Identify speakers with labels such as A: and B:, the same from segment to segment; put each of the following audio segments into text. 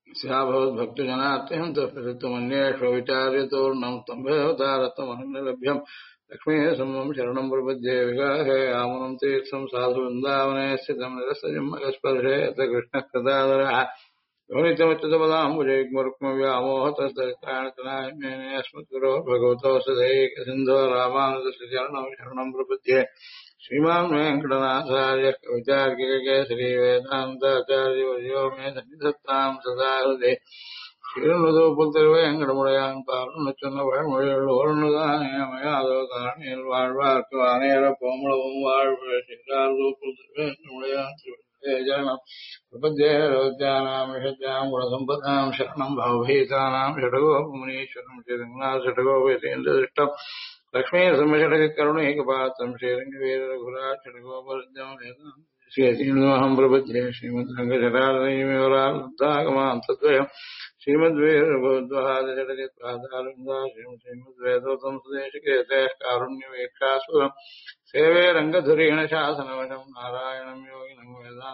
A: स्याभवद्भक्तजनात्यहन्तमन्येष्व विचार्यतोर्णं स्तम्भेऽवतारत्वमहन्यलभ्यम् लक्ष्मीः सम्मं शरणं प्रपद्ये विगाहे आमनं तीर्थं साधु वृन्दावने स्थितं निरस्तजन्मकस्पर्शे यत्र कृष्णः कृतादरः योनितमुच्युतपदाम्बुजैग्मरुक्मव्यामोहतस्तरित्राणतनायमेने अस्मद्गुरो भगवतो सदैकसिन्धो रामानुजस्य चरणं शरणं प्रपद्ये श्रीमान् वेङ्कटनाथार्य कवितार्किककेसरी वेदान्ताचार्यवर्यो मे सन्निधत्तां सदा हृदे श्रीरनुदोपुल्तिरुवेङ्कटमुடையான் பார்வன்னு சொன்ன வழிமொழிகள் ஓர்ணுதானேமையாதோ வாழ்வார்க்கு அநேர கோமளவும் வாழ்வு ஸ்ரீராதோப்புல்திருவேङ्कटமுடையான் ஜரணம் பிரபஞ்சே ரோஜானாம் விஷஜாம் குணசம்பதாம் சரணம் பவபீதானாம் ஷடகோபமுனீஸ்வரம் ஸ்ரீரங்கநாத ஷடகோபேதேந்திரதிஷ்டம் லக்ஷ்மீ சம்மஷடகருணைகபாத்திரம் ஸ்ரீரங்கவீரகுராட் ஷடகோபரிஜம் श्रीमहं प्रपद्ये श्रीमद्रङ्गजटालयमिवरालब्धागमां तद्वयम् श्रीमद्वेदभगवद्वहादजटजत्पादारन्दा श्रीमद्वेदोत्तम सुदेशिकेतः कारुण्यवेक्षास्पदम् सेवे रङ्गधुरेण शासनवशं नारायणं योगिनं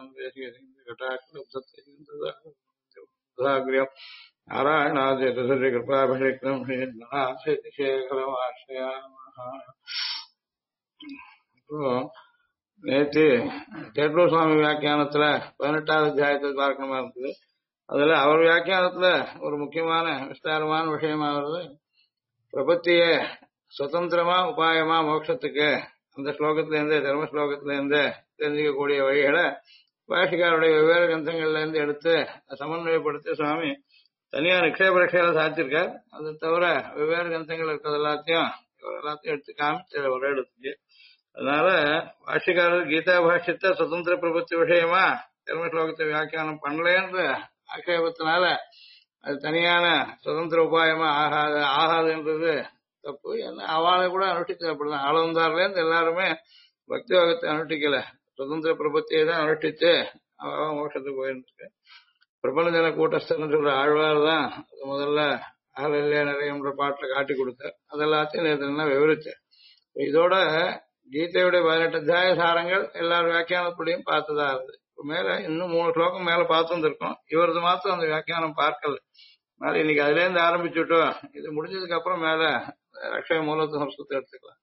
A: वेदान्तेशिकटाक्षलब्धत्तयन्तदाग्र्यम् नारायणाद्यतसृजकृपाभिषिक्तं श्रीनाथेतिशेखरमाश्रयामः நேற்று தேட்டூர் சுவாமி வியாக்கியானத்துல 18வது அத்தியாயத்தில் பார்க்கணுமா இருக்குது. அதுல அவர் வியாக்கியானத்துல ஒரு முக்கியமான விஸ்தாரமான விஷயமாவது பிரபத்திய சுதந்திரமா உபாயமா மோட்சத்துக்கு அந்த ஸ்லோகத்துல இருந்து தர்ம ஸ்லோகத்துல இருந்து தெரிஞ்சுக்கக்கூடிய வழிகளை பாஷிகாருடைய வெவ்வேறு கிரந்தங்கள்ல இருந்து எடுத்து சமன்வயப்படுத்தி சுவாமி தனியா நிக்ஷேபரட்சையில சாத்திருக்கார். அது தவிர வெவ்வேறு கிரந்தங்கள் இருக்கிறது எல்லாத்தையும் எடுத்து காமிச்சு ஒரே இடத்துக்கு. அதனால பாஷ்யக்காரர் கீதா பாஷ்யத்தை சுதந்திர பிரபத்தி விஷயமா தர்ம ஸ்லோகத்தை வியாக்கியானம் பண்ணலன்ற ஆட்சேபத்தினால அது தனியான சுதந்திர உபாயமா ஆகாதுன்றது தப்பு. ஏன்னா அவளை கூட அனுஷ்டிச்சது அப்படிதான். ஆளவந்தார்ல இருந்து எல்லாருமே பக்தி யோகத்தை அனுஷ்டிக்கல, சுதந்திர பிரபத்தியை தான் அனுஷ்டிச்சு மோட்சத்துக்கு போயிருக்கு. பிரபஞ்சன கூட்டஸ்தன் சொல்ற ஆழ்வார் தான் அது முதல்ல ஆகல நிறையன்ற பாட்டில் காட்டி கொடுத்தார். அதெல்லாத்தையும் நேற்று விவரிச்சேன். இதோட கீதையுடைய 18 அத்தியாய சாரங்கள் எல்லாரும் வியாக்கியானப்படியும் பார்த்ததா இருந்தது. மேல இன்னும் 3 ஸ்லோகம் மேல பார்த்து வந்திருக்கோம். இவரது மாத்திரம் அந்த வியாக்கியானம் பார்க்கல. அதனால இன்னைக்கு அதுல இருந்து ஆரம்பிச்சுட்டோம். இது முடிஞ்சதுக்கு அப்புறம் மேல ரக்ஷய மூலத்தை சம்ஸ்கிருதம் எடுத்துக்கலாம்.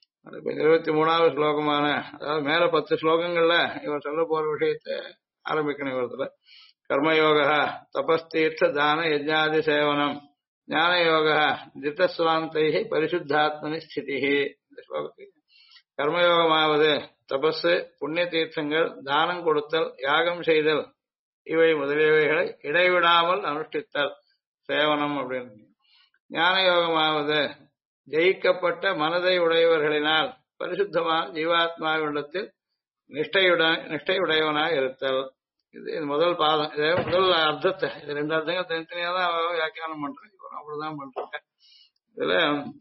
A: 23வது ஸ்லோகமான அதாவது மேல 10 ஸ்லோகங்கள்ல இவர் சொல்ல போற விஷயத்தை ஆரம்பிக்கணும். இவரத்துல கர்மயோக தபஸ்தீர்த்த தான யஜ்ஞாதி சேவனம் ஞானயோக திட்டஸ்வாந்தை பரிசுத்தாத்மனி ஸ்திதி. இந்த ஸ்லோகத்துக்கு கர்மயோகமாவது தபஸ், புண்ணிய தீர்த்தங்கள், தானம் கொடுத்தல், யாகம் செய்தல் இவை முதலியவைகளை இடைவிடாமல் அனுஷ்டித்தல் சேவனம் அப்படின்னு. ஞான யோகமாவது ஜெயிக்கப்பட்ட மனதை உடையவர்களினால் பரிசுத்தமான ஜீவாத்மாவிடத்தில் நிஷ்டையுடையவனாக இருத்தல். இது முதல் பாதம். இது முதல் அர்த்தத்தை, இது 2 அர்த்தங்கள் தனித்தனியா தான் வியாக்கியானம் பண்றேன். அப்படிதான் பண்றாங்க. இதுல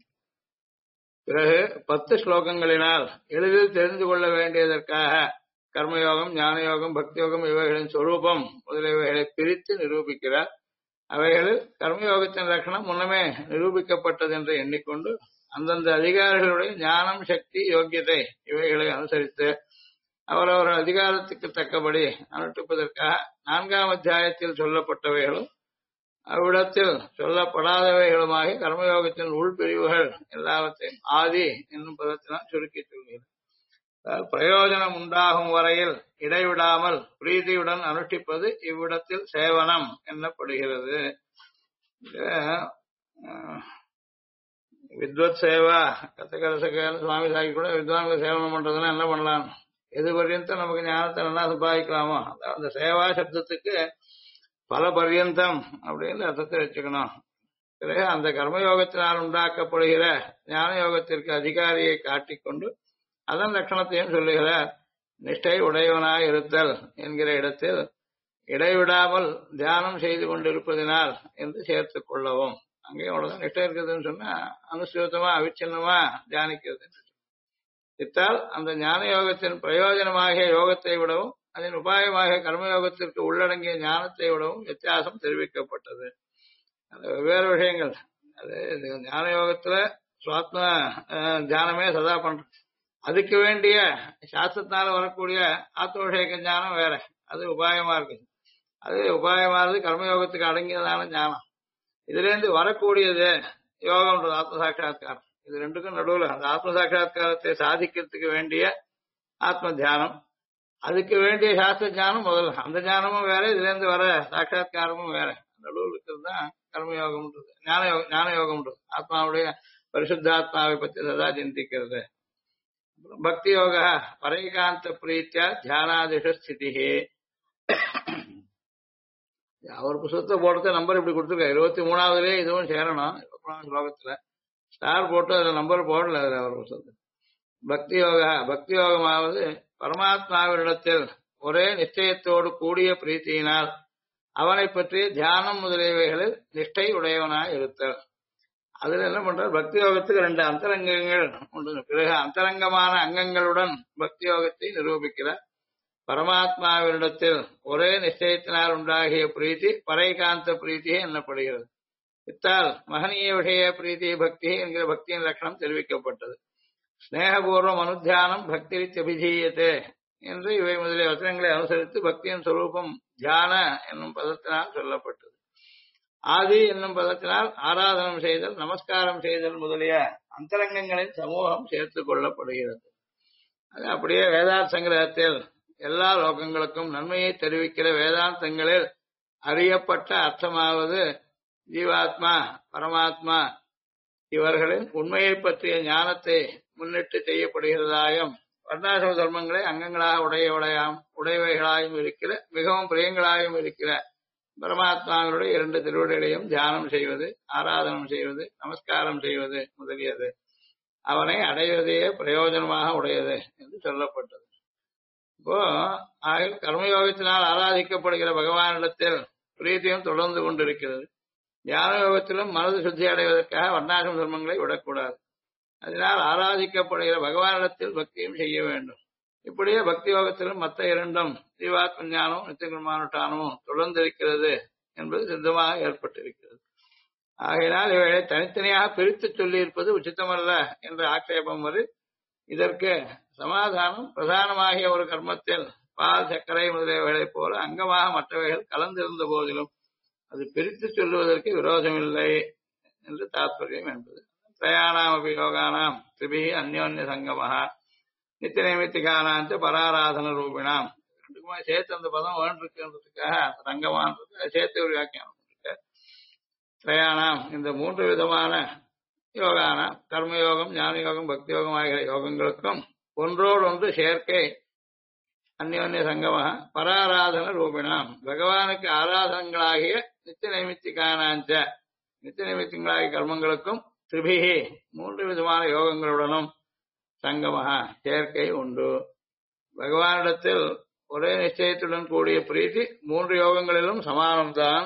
A: பிறகு 10 ஸ்லோகங்களினால் எளிதில் தெரிந்து கொள்ள வேண்டியதற்காக கர்மயோகம், ஞானயோகம், பக்தி யோகம் இவைகளின் சொரூபம் முதலியவைகளை பிரித்து நிரூபிக்கிறார். அவைகளில் கர்மயோகத்தின் லட்சணம் முன்னமே நிரூபிக்கப்பட்டது என்று எண்ணிக்கொண்டு அந்தந்த அதிகாரிகளுடைய ஞானம், சக்தி, யோக்கியத்தை இவைகளை அனுசரித்து அவரவர்கள் அதிகாரத்துக்கு தக்கபடி அனுஷ்டிப்பதற்காக 4ஆம் அத்தியாயத்தில் சொல்லப்பட்டவைகளும் அவ்விடத்தில் சொல்லப்படாதவைகளுமாக கர்மயோகத்தின் உள்பிரிவுகள் எல்லாவற்றையும் ஆதி என்னும் பதத்தினால் சுருக்கி சொல்கிறது. பிரயோஜனம் உண்டாகும் வரையில் இடைவிடாமல் பிரீதியுடன் அனுஷ்டிப்பது இவ்விடத்தில் சேவனம் என்னப்படுகிறது. வித்வத் சேவா கத்தகரசகன்னு சுவாமி சாக்கி கூட வித்வான்களை சேவனம் பண்றதுன்னா என்ன பண்ணலாம், எது பர்யந்தம் நமக்கு ஞானத்தை நல்லா சம்பாதிக்கலாமோ அந்த சேவா சப்தத்துக்கு பல பர்யந்தம் அப்படின்னு அர்த்தத்தை வச்சுக்கணும். பிறகு அந்த கர்மயோகத்தினால் உண்டாக்கப்படுகிற ஞான யோகத்திற்கு அதிகாரியை காட்டிக்கொண்டு அதன் லட்சணத்தையும் சொல்லுகிறார். நிஷ்டை உடையவனாய் இருத்தல் என்கிற இடத்தில் இடைவிடாமல் தியானம் செய்து கொண்டிருப்பதினால் என்று சேர்த்துக் கொள்ளவும். அங்கேயும் அவ்வளவுதான் நிஷ்டை இருக்குதுன்னு சொன்னா அனுசூத்தமா அவிச்சின்னமா தியானிக்கிறது. இத்தால் அந்த ஞான யோகத்தின் பிரயோஜனமாகிய யோகத்தை விடவும் அதன் உபாயமாக கர்மயோகத்திற்கு உள்ளடங்கிய ஞானத்தை விடவும் வித்தியாசம் தெரிவிக்கப்பட்டது. அந்த வெவ்வேறு விஷயங்கள். அது ஞான யோகத்துல சுவாத்ம தியானமே சதா பண்ற, அதுக்கு வேண்டிய சாஸ்திரத்தினால வரக்கூடிய ஆத்மவிஷேக ஞானம் வேற, அது உபாயமா இருக்கு. அது உபாயமானது கர்மயோகத்துக்கு அடங்கியதான ஞானம். இதுல இருந்து வரக்கூடியது யோகம்ன்றது ஆத்ம சாட்சா்காரம். இது ரெண்டுக்கும் நடுவுல அந்த ஆத்ம சாட்சா்காரத்தை சாதிக்கிறதுக்கு வேண்டிய ஆத்ம தியானம், அதுக்கு வேண்டிய சாஸ்திர ஞானம் முதல்ல. அந்த ஞானமும் வேற, இதுல இருந்து வர சாட்சா்காரமும் வேற. நடுவில் இருக்கிறது தான் கர்மயோகம்ன்றது, ஞான யோகம்ன்றது. ஆத்மாவுடைய பரிசுத்தாத்மாவை பற்றி சதா சிந்திக்கிறது. பக்தி யோக பரைகாந்த பிரீத்தியா தியானாதிஷ ஸ்திதி. அவர் புத்தகத்தை போட்டு நம்பர் இப்படி கொடுத்துருக்காரு. 23வதுலயே இதுவும் சேரணும். 23வது ஸ்லோகத்துல ஸ்டார் போட்டு அதுல நம்பர் போடல. அதுல அவர் புத்தகத்தை பக்தி யோக, பக்தி யோகமாவது பரமாத்மாவினிடத்தில் ஒரே நிச்சயத்தோடு கூடிய பிரீத்தியினால் அவனை பற்றி தியானம் முதலியவைகளில் நிஷ்டை உடையவனாய் இருத்தல். அதுல என்ன பண்றார், பக்தி யோகத்துக்கு 2 அந்தரங்கங்கள் உண்டு. பிறகு அந்தரங்கமான அங்கங்களுடன் பக்தி யோகத்தை நிரூபிக்கிறார். பரமாத்மாவினிடத்தில் ஒரே நிச்சயத்தினால் உண்டாகிய பிரீத்தி பரைகாந்த பிரீத்தி என்னப்படுகிறது. இத்தால் மகனீய விஷய பிரீத்தி பக்தி என்கிற பக்தியின் லட்சணம் தெரிவிக்கப்பட்டது. ஸ்நேகபூர்வம் அனுத்தியானம் பக்தி அபிதீயத்தே என்று இவை முதலிய வசனங்களை அனுசரித்து பக்தியின் சொரூபம் தியான என்னும் பதத்தினால் சொல்லப்பட்டது. ஆதி என்னும் பதத்தினால் ஆராதனம் செய்தல், நமஸ்காரம் செய்தல் முதலிய அந்தரங்கங்களின் சமூகம் சேர்த்துக் கொள்ளப்படுகிறது. அது அப்படியே வேதாந்த சங்கிரகத்தில் எல்லா லோகங்களுக்கும் நன்மையை தெரிவிக்கிற வேதாந்தங்களில் அறியப்பட்ட அர்த்தமாவது ஜீவாத்மா பரமாத்மா இவர்களின் உண்மையை பற்றிய ஞானத்தை முன்னிட்டு செய்யப்படுகிறதாயும் வர்ணாசிரம தர்மங்களை அங்கங்களாக உடையவைகளாயும் இருக்கிற மிகவும் பிரியங்களாயும் இருக்கிற பரமாத்மாவினுடைய 2 திருவடிகளையும் தியானம் செய்வது, ஆராதனம் செய்வது, நமஸ்காரம் செய்வது முதலியது அவனை அடைவதையே பிரயோஜனமாக உடையது என்று சொல்லப்பட்டது. இப்போ கர்மயோகத்தினால் ஆராதிக்கப்படுகிற பகவானிடத்தில் பிரீத்தியும் தொடர்ந்து கொண்டிருக்கிறது. தியான யோகத்திலும் மனது சுத்தி அடைவதற்காக வர்ணாசிரம தர்மங்களை விடக்கூடாது. அதனால் ஆராதிக்கப்படுகிற பகவானிடத்தில் பக்தியும் செய்ய வேண்டும். இப்படியே பக்தி யோகத்திலும் மற்ற 2ம் ஜீவாத்ம ஞானமும் நித்தியகுமானுட்டானமும் தொடர்ந்திருக்கிறது என்பது சித்தமாக ஏற்பட்டிருக்கிறது. ஆகையினால் இவைகளை தனித்தனியாக பிரித்து சொல்லியிருப்பது உச்சித்தமல்ல என்ற ஆட்சேபம் வரை. இதற்கு சமாதானம் பிரதானமாகிய ஒரு கர்மத்தில் பால் சர்க்கரை முதலியவைகளைப் போல அங்கமாக மற்றவைகள் கலந்திருந்த போதிலும் அது பிரித்து சொல்லுவதற்கு விரோதமில்லை என்று தாத்பரியம் என்பது. பிரயாணாமபி யோகானாம் திரிபிஹி அந்யோன்ய சங்கமஹா நித்திய நைமித்திகானாம் பராராதன ரூபிணாம். ரெண்டுக்குமா சேர்த்து அந்த பதம் வேண்டிருக்குன்றதுக்காக சங்கமான்றது சேர்த்து ஒரு வியாக்கியானம் இருக்கு. பிரயாணம் இந்த 3 விதமான யோகானாம் கர்மயோகம், ஞான யோகம், பக்தி யோகம் ஆகிய யோகங்களுக்கும் ஒன்றோடொன்று சேர்க்கை அந்யோன்ய சங்கமாக பராராதன ரூபிணாம் பகவானுக்கு ஆராதனங்களாகிய நித்திய நைமித்திகானாஞ்ச நித்திய நைமித்தியங்களாகிய கர்மங்களுக்கும் திரிபிஹி 3 விதமான யோகங்களுடனும் சங்கமஹா சேர்க்கை உண்டு. பகவானிடத்தில் ஒரே நிச்சயத்துடன் கூடிய பிரீத்தி 3 யோகங்களிலும் சமானம்தான்.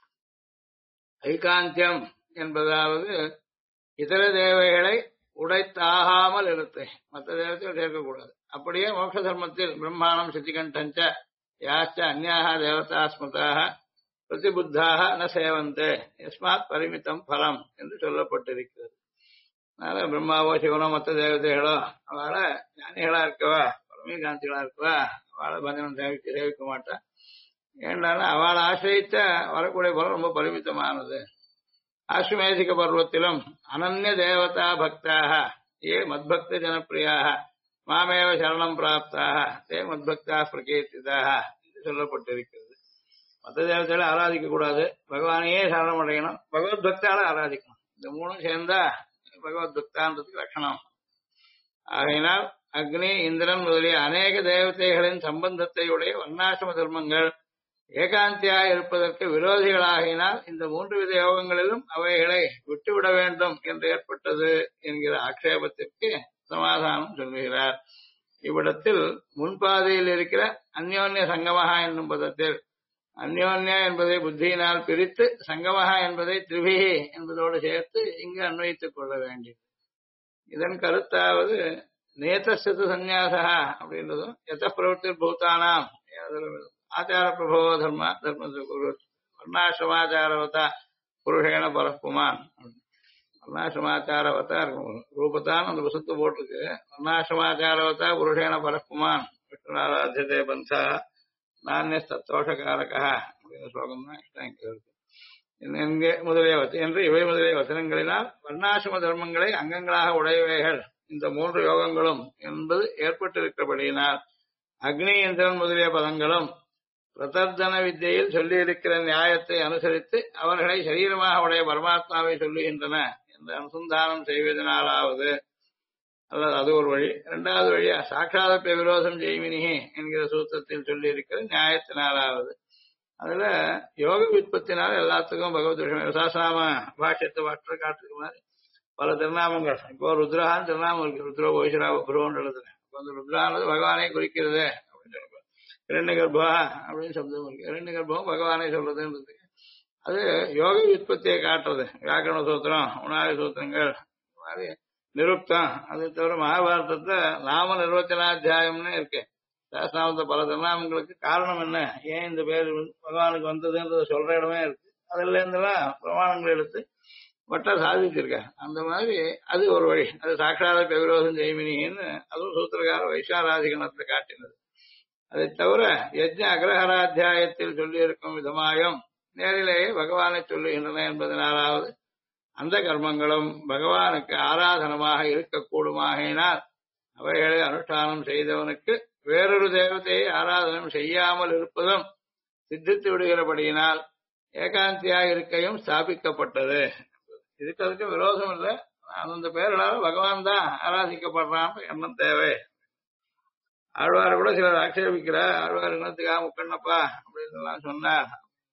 A: ஐகாந்தியம் என்பதாவது இதர தேவைகளை உடைத்தாகாமல் இருத்தை, மற்ற தேவத்தையும் சேர்க்கக்கூடாது. அப்படியே மோட்ச தர்மத்தில் பிரம்மாணம் சித்திகண்டஞ்ச யாச்ச அந்யாக தேவதா ஸ்மிருதாக பிரதிபுத்தாக ந சேவந்தே யஸ்மாத் பரிமிதம் பலம் என்று சொல்லப்பட்டிருக்கிறது. அதனால பிரம்மாவோ சிவனோ மற்ற தேவதைகளோ அவளை ஞானிகளா இருக்கவா பரமீகாந்திகளா இருக்கவா அவளை பஜனம் சேவிக்க மாட்டான். ஏண்டாலும் அவளை ஆசிரியித்த வரக்கூடிய பலம் ரொம்ப பரிமிதமானது. ஆசுமேதிக பர்வத்திலும் அனன்ய தேவதா பக்தாக ஏ மத்பக்த ஜனப்பிரியாக மாமேவ சரணம் பிராப்தாக தே மத்பக்தா பிரகீர்த்திதாக என்று சொல்லப்பட்டிருக்கிறது. மற்ற தேவத்தையில ஆராதிக்க கூடாது, பகவானையே சரணம் அடையணும், பகவத் பக்தால ஆராதிக்கணும். இந்த 3ம் சேர்ந்தா பகவத் பக்தான்றதுக்கு லட்சணம். ஆகையினால் அக்னி, இந்திரன் முதலிய அநேக தேவதைகளின் சம்பந்தத்தை உடைய வர்ணாசிரம தர்மங்கள் ஏகாந்தியாக இருப்பதற்கு விரோதிகளாகினால் இந்த 3 வித யோகங்களிலும் அவைகளை விட்டுவிட வேண்டும் என்று ஏற்பட்டது என்கிற ஆக்ஷேபத்திற்கு சமாதானம் சொல்லுகிறார். இவ்விடத்தில் முன்பாதையில் இருக்கிற அந்யோன்ய சங்கமஹா என்னும் பதத்தில் அந்யோன்யா என்பதை புத்தியினால் பிரித்து சங்கமஹா என்பதை திரிபிஹி என்பதோடு சேர்த்து இங்கு அன்வயித்துக் கொள்ள வேண்டியது. இதன் கருத்தாவது நேதஸ்து சந்நியாசா அப்படின்றதும் எத பிரவருத்தி பூத்தானாம் ஆச்சார பிரபோ தர்ம வர்ணாசிரமாச்சாரவதா புருஷேன பரப்புமான். வர்ணாசிரமாச்சாரவதா இருக்கும் ரூபத்தான் அந்த புசத்து போட்டிருக்கு. வர்ணாசிரமாச்சாரவதா புருஷேன பரப்புமான் விஷ்ணுராராத்தியதே பந்தா நானிய தத்தோஷகாரகா ஸ்லோகம் தான் இருக்கு என்க முதலிய என்று இவை முதலிய வசனங்களினால் வர்ணாசிரம தர்மங்களை அங்கங்களாக உடையவைகள் இந்த 3 யோகங்களும் என்பது ஏற்பட்டிருக்கிறபடியினால் அக்னி இந்திரன் முதலிய பதங்களும் பிரதர்தன வித்தியில் சொல்லியிருக்கிற நியாயத்தை அனுசரித்து அவர்களை சரீரமாக உடைய பரமாத்மாவை சொல்லுகின்றன என்று அனுசந்தானம் செய்வதனாலாவது அல்லது அது ஒரு வழி. இரண்டாவது வழி சாட்சாதப்ப விரோதம் ஜெய்மினிகி என்கிற சூத்திரத்தில் சொல்லியிருக்கிற நியாயத்தினாலாவது. அதுல யோக விற்பத்தினால எல்லாத்துக்கும் பகவத் விஷயம் சாசாம பாஷ்யத்தை வற்ற காட்டுக்கு மாதிரி பல திருநாமங்கள். இப்போ ருத்ரான்னு திருநாமம் இருக்கு, ருத்ரோ ஓஷரா புரோன்னு எழுதுறேன். இப்போ அந்த ருத்ரானது பகவானை குறிக்கிறது அப்படின்னு சொல்லுவாங்க. இரண்டு கர்ப்பா அப்படின்னு சப்தம் இருக்கு. இரண்டு கர்ப்பம் பகவானை சொல்றதுன்றது அது யோக விற்பத்தியை காட்டுறது. வியாக்கரண சூத்திரம், உணாதி சூத்திரங்கள் மாதிரி நிருப்தம். அது தவிர மகாபாரதத்துல நாம நிர்வச்சனாத்தியாயம்னு இருக்கு. சாஸ்திராமத்தை பல திருநாமங்களுக்கு காரணம் என்ன, ஏன் இந்த பேர் பகவானுக்கு வந்ததுன்றத சொல்ற இடமே இருக்கு. அதுல இருந்தெல்லாம் பிரமாணங்கள் எடுத்து வட்டா சாதிச்சிருக்க. அந்த மாதிரி அது ஒரு வழி. அது சாட்சாத விரோதம் ஜெய்மினின்னு அதுவும் சூத்திரகார வைஷாராதிகணத்தை காட்டினது. அதை தவிர யஜ்ஞ அக்ரஹராத்தியாயத்தில் சொல்லியிருக்கும் விதமாயும் நேரிலேயே பகவானை சொல்லுகின்றன என்பதனாலாவது அந்த கர்மங்களும் பகவானுக்கு ஆராதனமாக இருக்கக்கூடுமாகினால் அவைகளை அனுஷ்டானம் செய்தவனுக்கு வேறொரு தேவத்தையை ஆராதனம் செய்யாமல் இருப்பதும் சித்தித்து விடுகிறபடியினால் ஏகாந்தியாக இருக்கையும் ஸ்தாபிக்கப்பட்டது. இதுக்கு அதுக்கு விரோதம் இல்லை. அந்த பேர்களால் பகவான் தான் ஆராதிக்கப்படுறான் எண்ணம் தேவை. ஆழ்வார் கூட சிலர் ஆட்சேபிக்கிறார். ஆழ்வார் எண்ணத்துக்காக முக்கண்ணப்பா அப்படின்னு எல்லாம் சொன்னார்.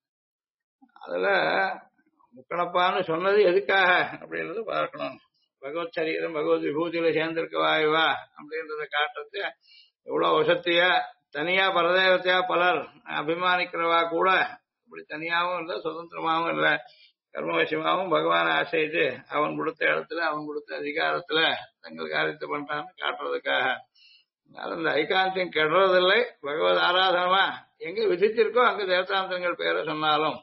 A: அதுல முக்கணப்பான்னு சொன்னது எதுக்காக அப்படின்றது பார்க்கணும். பகவத் சரீரம் பகவத் விபூதியில சேர்ந்திருக்க வாயுவா அப்படின்றத காட்டுறது எவ்வளவு வசத்தியா தனியா பரதேவத்தையா பலர் அபிமானிக்கிறவா கூட இப்படி தனியாவும் இல்லை, சுதந்திரமாவும் இல்லை, கர்மவசியமாவும் பகவானை ஆசைத்து அவன் கொடுத்த இடத்துல அவன் கொடுத்த அதிகாரத்துல தங்கள் காரியத்தை பண்றான்னு காட்டுறதுக்காக. அந்த ஐகாந்தியம் கெடுறதில்லை. பகவத் ஆராதனமா எங்க விதிச்சிருக்கோ அங்க தேவதாந்திரங்கள் பேரை சொன்னாலும்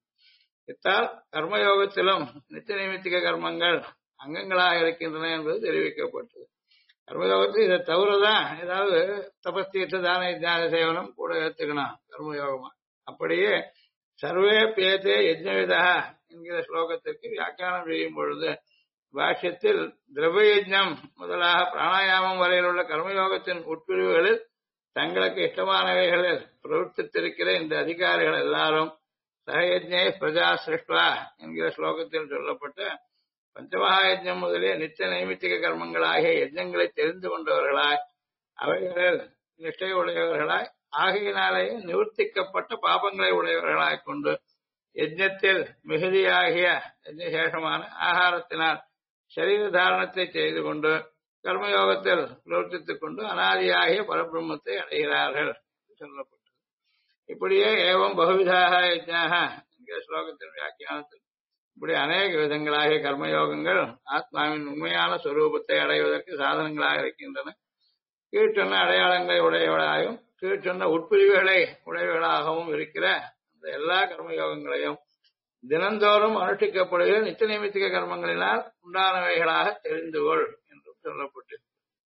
A: இத்தால் கர்மயோகத்திலும் நித்திய நைமித்திக கர்மங்கள் அங்கங்களாக இருக்கின்றன என்பது தெரிவிக்கப்பட்டது. கர்மயோகத்தில் இதை தவிரதான் ஏதாவது தபஸ்தீர்த்த தான ஞான சேவனம் கூட ஏற்றுக்கணும் கர்மயோகமா. அப்படியே சர்வே பேதே யஜ்ஞவிதா என்கிற ஸ்லோகத்திற்கு வியாக்கியானம் செய்யும் பொழுது பாஷ்யத்தில் திரவ யஜ்ஞம் முதலாக பிராணாயாமம் வரையில் உள்ள கர்மயோகத்தின் உட்பிரிவுகளில் தங்களுக்கு இஷ்டமானவைகளில் பிரவர்த்தித்திருக்கிற இந்த அதிகாரிகள் எல்லாரும் சகயஜ்ஞே பிரஜா சிருஷ்டா என்கிற ஸ்லோகத்தில் சொல்லப்பட்ட பஞ்சமகாயஜம் முதலிய நித்திய நைமித்திக கர்மங்களாகிய யஜ்ஞங்களை தெரிந்து கொண்டவர்களாய் அவைகளில் நிஷ்டை உடையவர்களாய் ஆகையினாலேயே நிவர்த்திக்கப்பட்ட பாபங்களை உடையவர்களாய் கொண்டு யஜ்ஞத்தில் மிகுதியாகிய யஜ்ஞசேஷமான ஆகாரத்தினால் சரீர தாரணத்தை செய்து கொண்டு கர்மயோகத்தில் பிரவர்த்தித்துக் கொண்டு அனாதியாகிய பரபிரம்மத்தை அடைகிறார்கள் சொல்லப்பட்டது. இப்படியே ஏவம் பகுவிதாக யஜ்ஞாக என்கிற ஸ்லோகத்தின் வியாக்கியானத்தில் இப்படி அநேக விதங்களாகிய கர்மயோகங்கள் ஆத்மாவின் உண்மையான ஸ்வரூபத்தை அடைவதற்கு சாதனங்களாக இருக்கின்றன. கீழ்ச்சொன்ன அடையாளங்களை உடையவளாகவும் கீழ்ச்சொன்ன உட்பிரிவுகளை உடையவளாகவும் இருக்கிற அந்த எல்லா கர்மயோகங்களையும் தினந்தோறும் அனுஷ்டிக்கப்படுகிற நித்திய நைமித்திக கர்மங்களினால் உண்டானவைகளாக தெரிந்து கொள் என்றும் சொல்லப்பட்டது.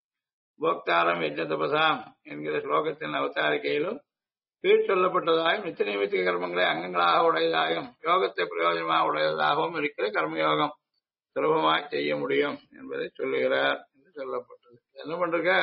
A: போக்தாரம் யஜ்ஞ தபசாம் என்கிற ஸ்லோகத்தின் அவதாரிக்கையிலும் கீழ் சொல்லப்பட்டதாயும் நித்திய நைமித்திக கர்மங்களை அங்கங்களாக உடையதாயும் யோகத்தை பிரயோஜனமாக உடையதாகவும் இருக்கிற கர்மயோகம் சுலபமாக செய்ய முடியும் என்பதை சொல்லுகிறார் என்று சொல்லப்பட்டது. என்ன பண்ற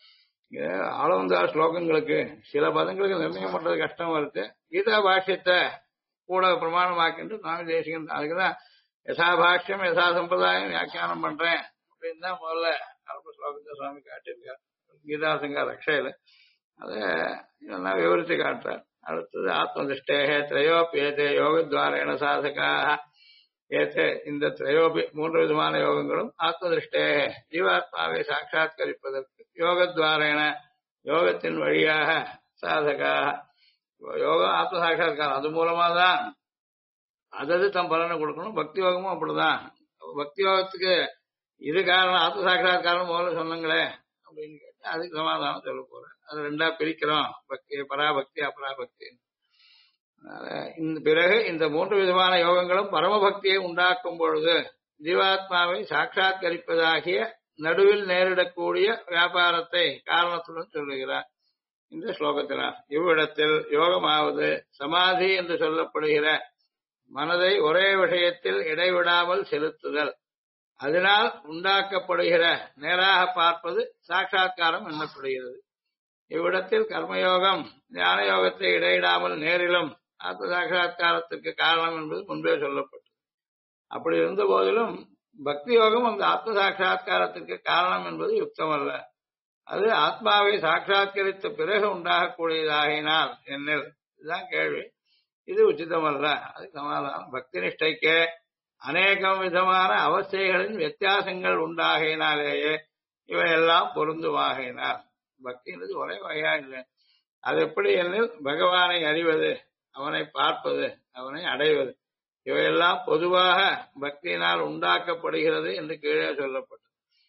A: ஆளவந்தா ஸ்லோகங்களுக்கு சில பதங்களுக்கு நிர்ணயம் பண்றது கஷ்டம் வருது. கீதா பாஷ்யத்தை கூட பிரமாணமாக்கிட்டு சுவாமி தேசிகன் அதுக்குதான் யசாபாஷ்யம் யசா சம்பிரதாயம் வியாக்கியானம் பண்றேன் அப்படின்னு தான் முதல்ல ஆரம்ப ஸ்லோகத்தை சுவாமி காட்டியிருக்கார் கீதாசங்கா ரக்ஷையில. அதை இதெல்லாம் விவரித்து காட்டுறார். அடுத்தது ஆத்மதிஷ்டேக திரையோப்பியேதே யோகத்வாரேண சாதகாக ஏத்தே இந்த திரையோபி 3 விதமான யோகங்களும் ஆத்மதிஷ்டேக ஜீவாத்மாவை சாட்சாத்கரிப்பதற்கு யோகத்வாரேன யோகத்தின் வழியாக சாதகாக யோகம் ஆத்ம சாட்சாத்காரம் அது மூலமா தான் அதது தம் பலனை கொடுக்கணும். பக்தி யோகமும் அப்படிதான். பக்தி யோகத்துக்கு இது காரணம் ஆத்ம சாட்சாத்காரம் முதல்ல சொன்னங்களே அப்படின்னு கேட்டு அதுக்கு சமாதானம் சொல்ல போறேன். அது 2ஆ பிரிக்கிறோம், பக்தி பராபக்தி அபராபக்தி. இந்த பிறகு இந்த 3 விதமான யோகங்களும் பரமபக்தியை உண்டாக்கும் பொழுது ஜீவாத்மாவை சாட்சாத்கரிப்பதாகிய நடுவில் நேரிடக்கூடிய வியாபாரத்தை காரணத்துடன் சொல்லுகிறார். இந்த ஸ்லோகத்தினால். இவ்விடத்தில் யோகமாவது சமாதி என்று சொல்லப்படுகிற மனதை ஒரே விஷயத்தில் இடைவிடாமல் செலுத்துதல், அதனால் உண்டாக்கப்படுகிற நேராக பார்ப்பது சாட்சா்காரம் என்னப்படுகிறது. இவ்விடத்தில் கர்மயோகம் ஞான யோகத்தை இடையிடாமல் நேரிலும் ஆத்ம சாட்சா்காரத்துக்கு காரணம் என்பது முன்பே சொல்லப்பட்டது. அப்படி இருந்த போதிலும் பக்தி யோகம் அந்த ஆத்ம சாட்சா்காரத்திற்கு காரணம் என்பது யுக்தமல்ல. அது ஆத்மாவை சாட்சாத்கரித்த பிறகு உண்டாகக்கூடியதாகினால் என்னில், இதுதான் கேள்வி. இது உச்சிதமல்ல. அது சமாதானம். பக்தி நிஷ்டைக்கே அநேகம் விதமான அவஸ்தைகளின் வித்தியாசங்கள் உண்டாகினாலேயே இவையெல்லாம் பொருந்துவாகினார். பக்தின்றது ஒரே வகையா இல்லை. அது எப்படி எனில் பகவானை அறிவது, அவனை பார்ப்பது, அவனை அடைவது, இவையெல்லாம் பொதுவாக பக்தியினால் உண்டாக்கப்படுகிறது என்று கீழே சொல்லப்பட்டது.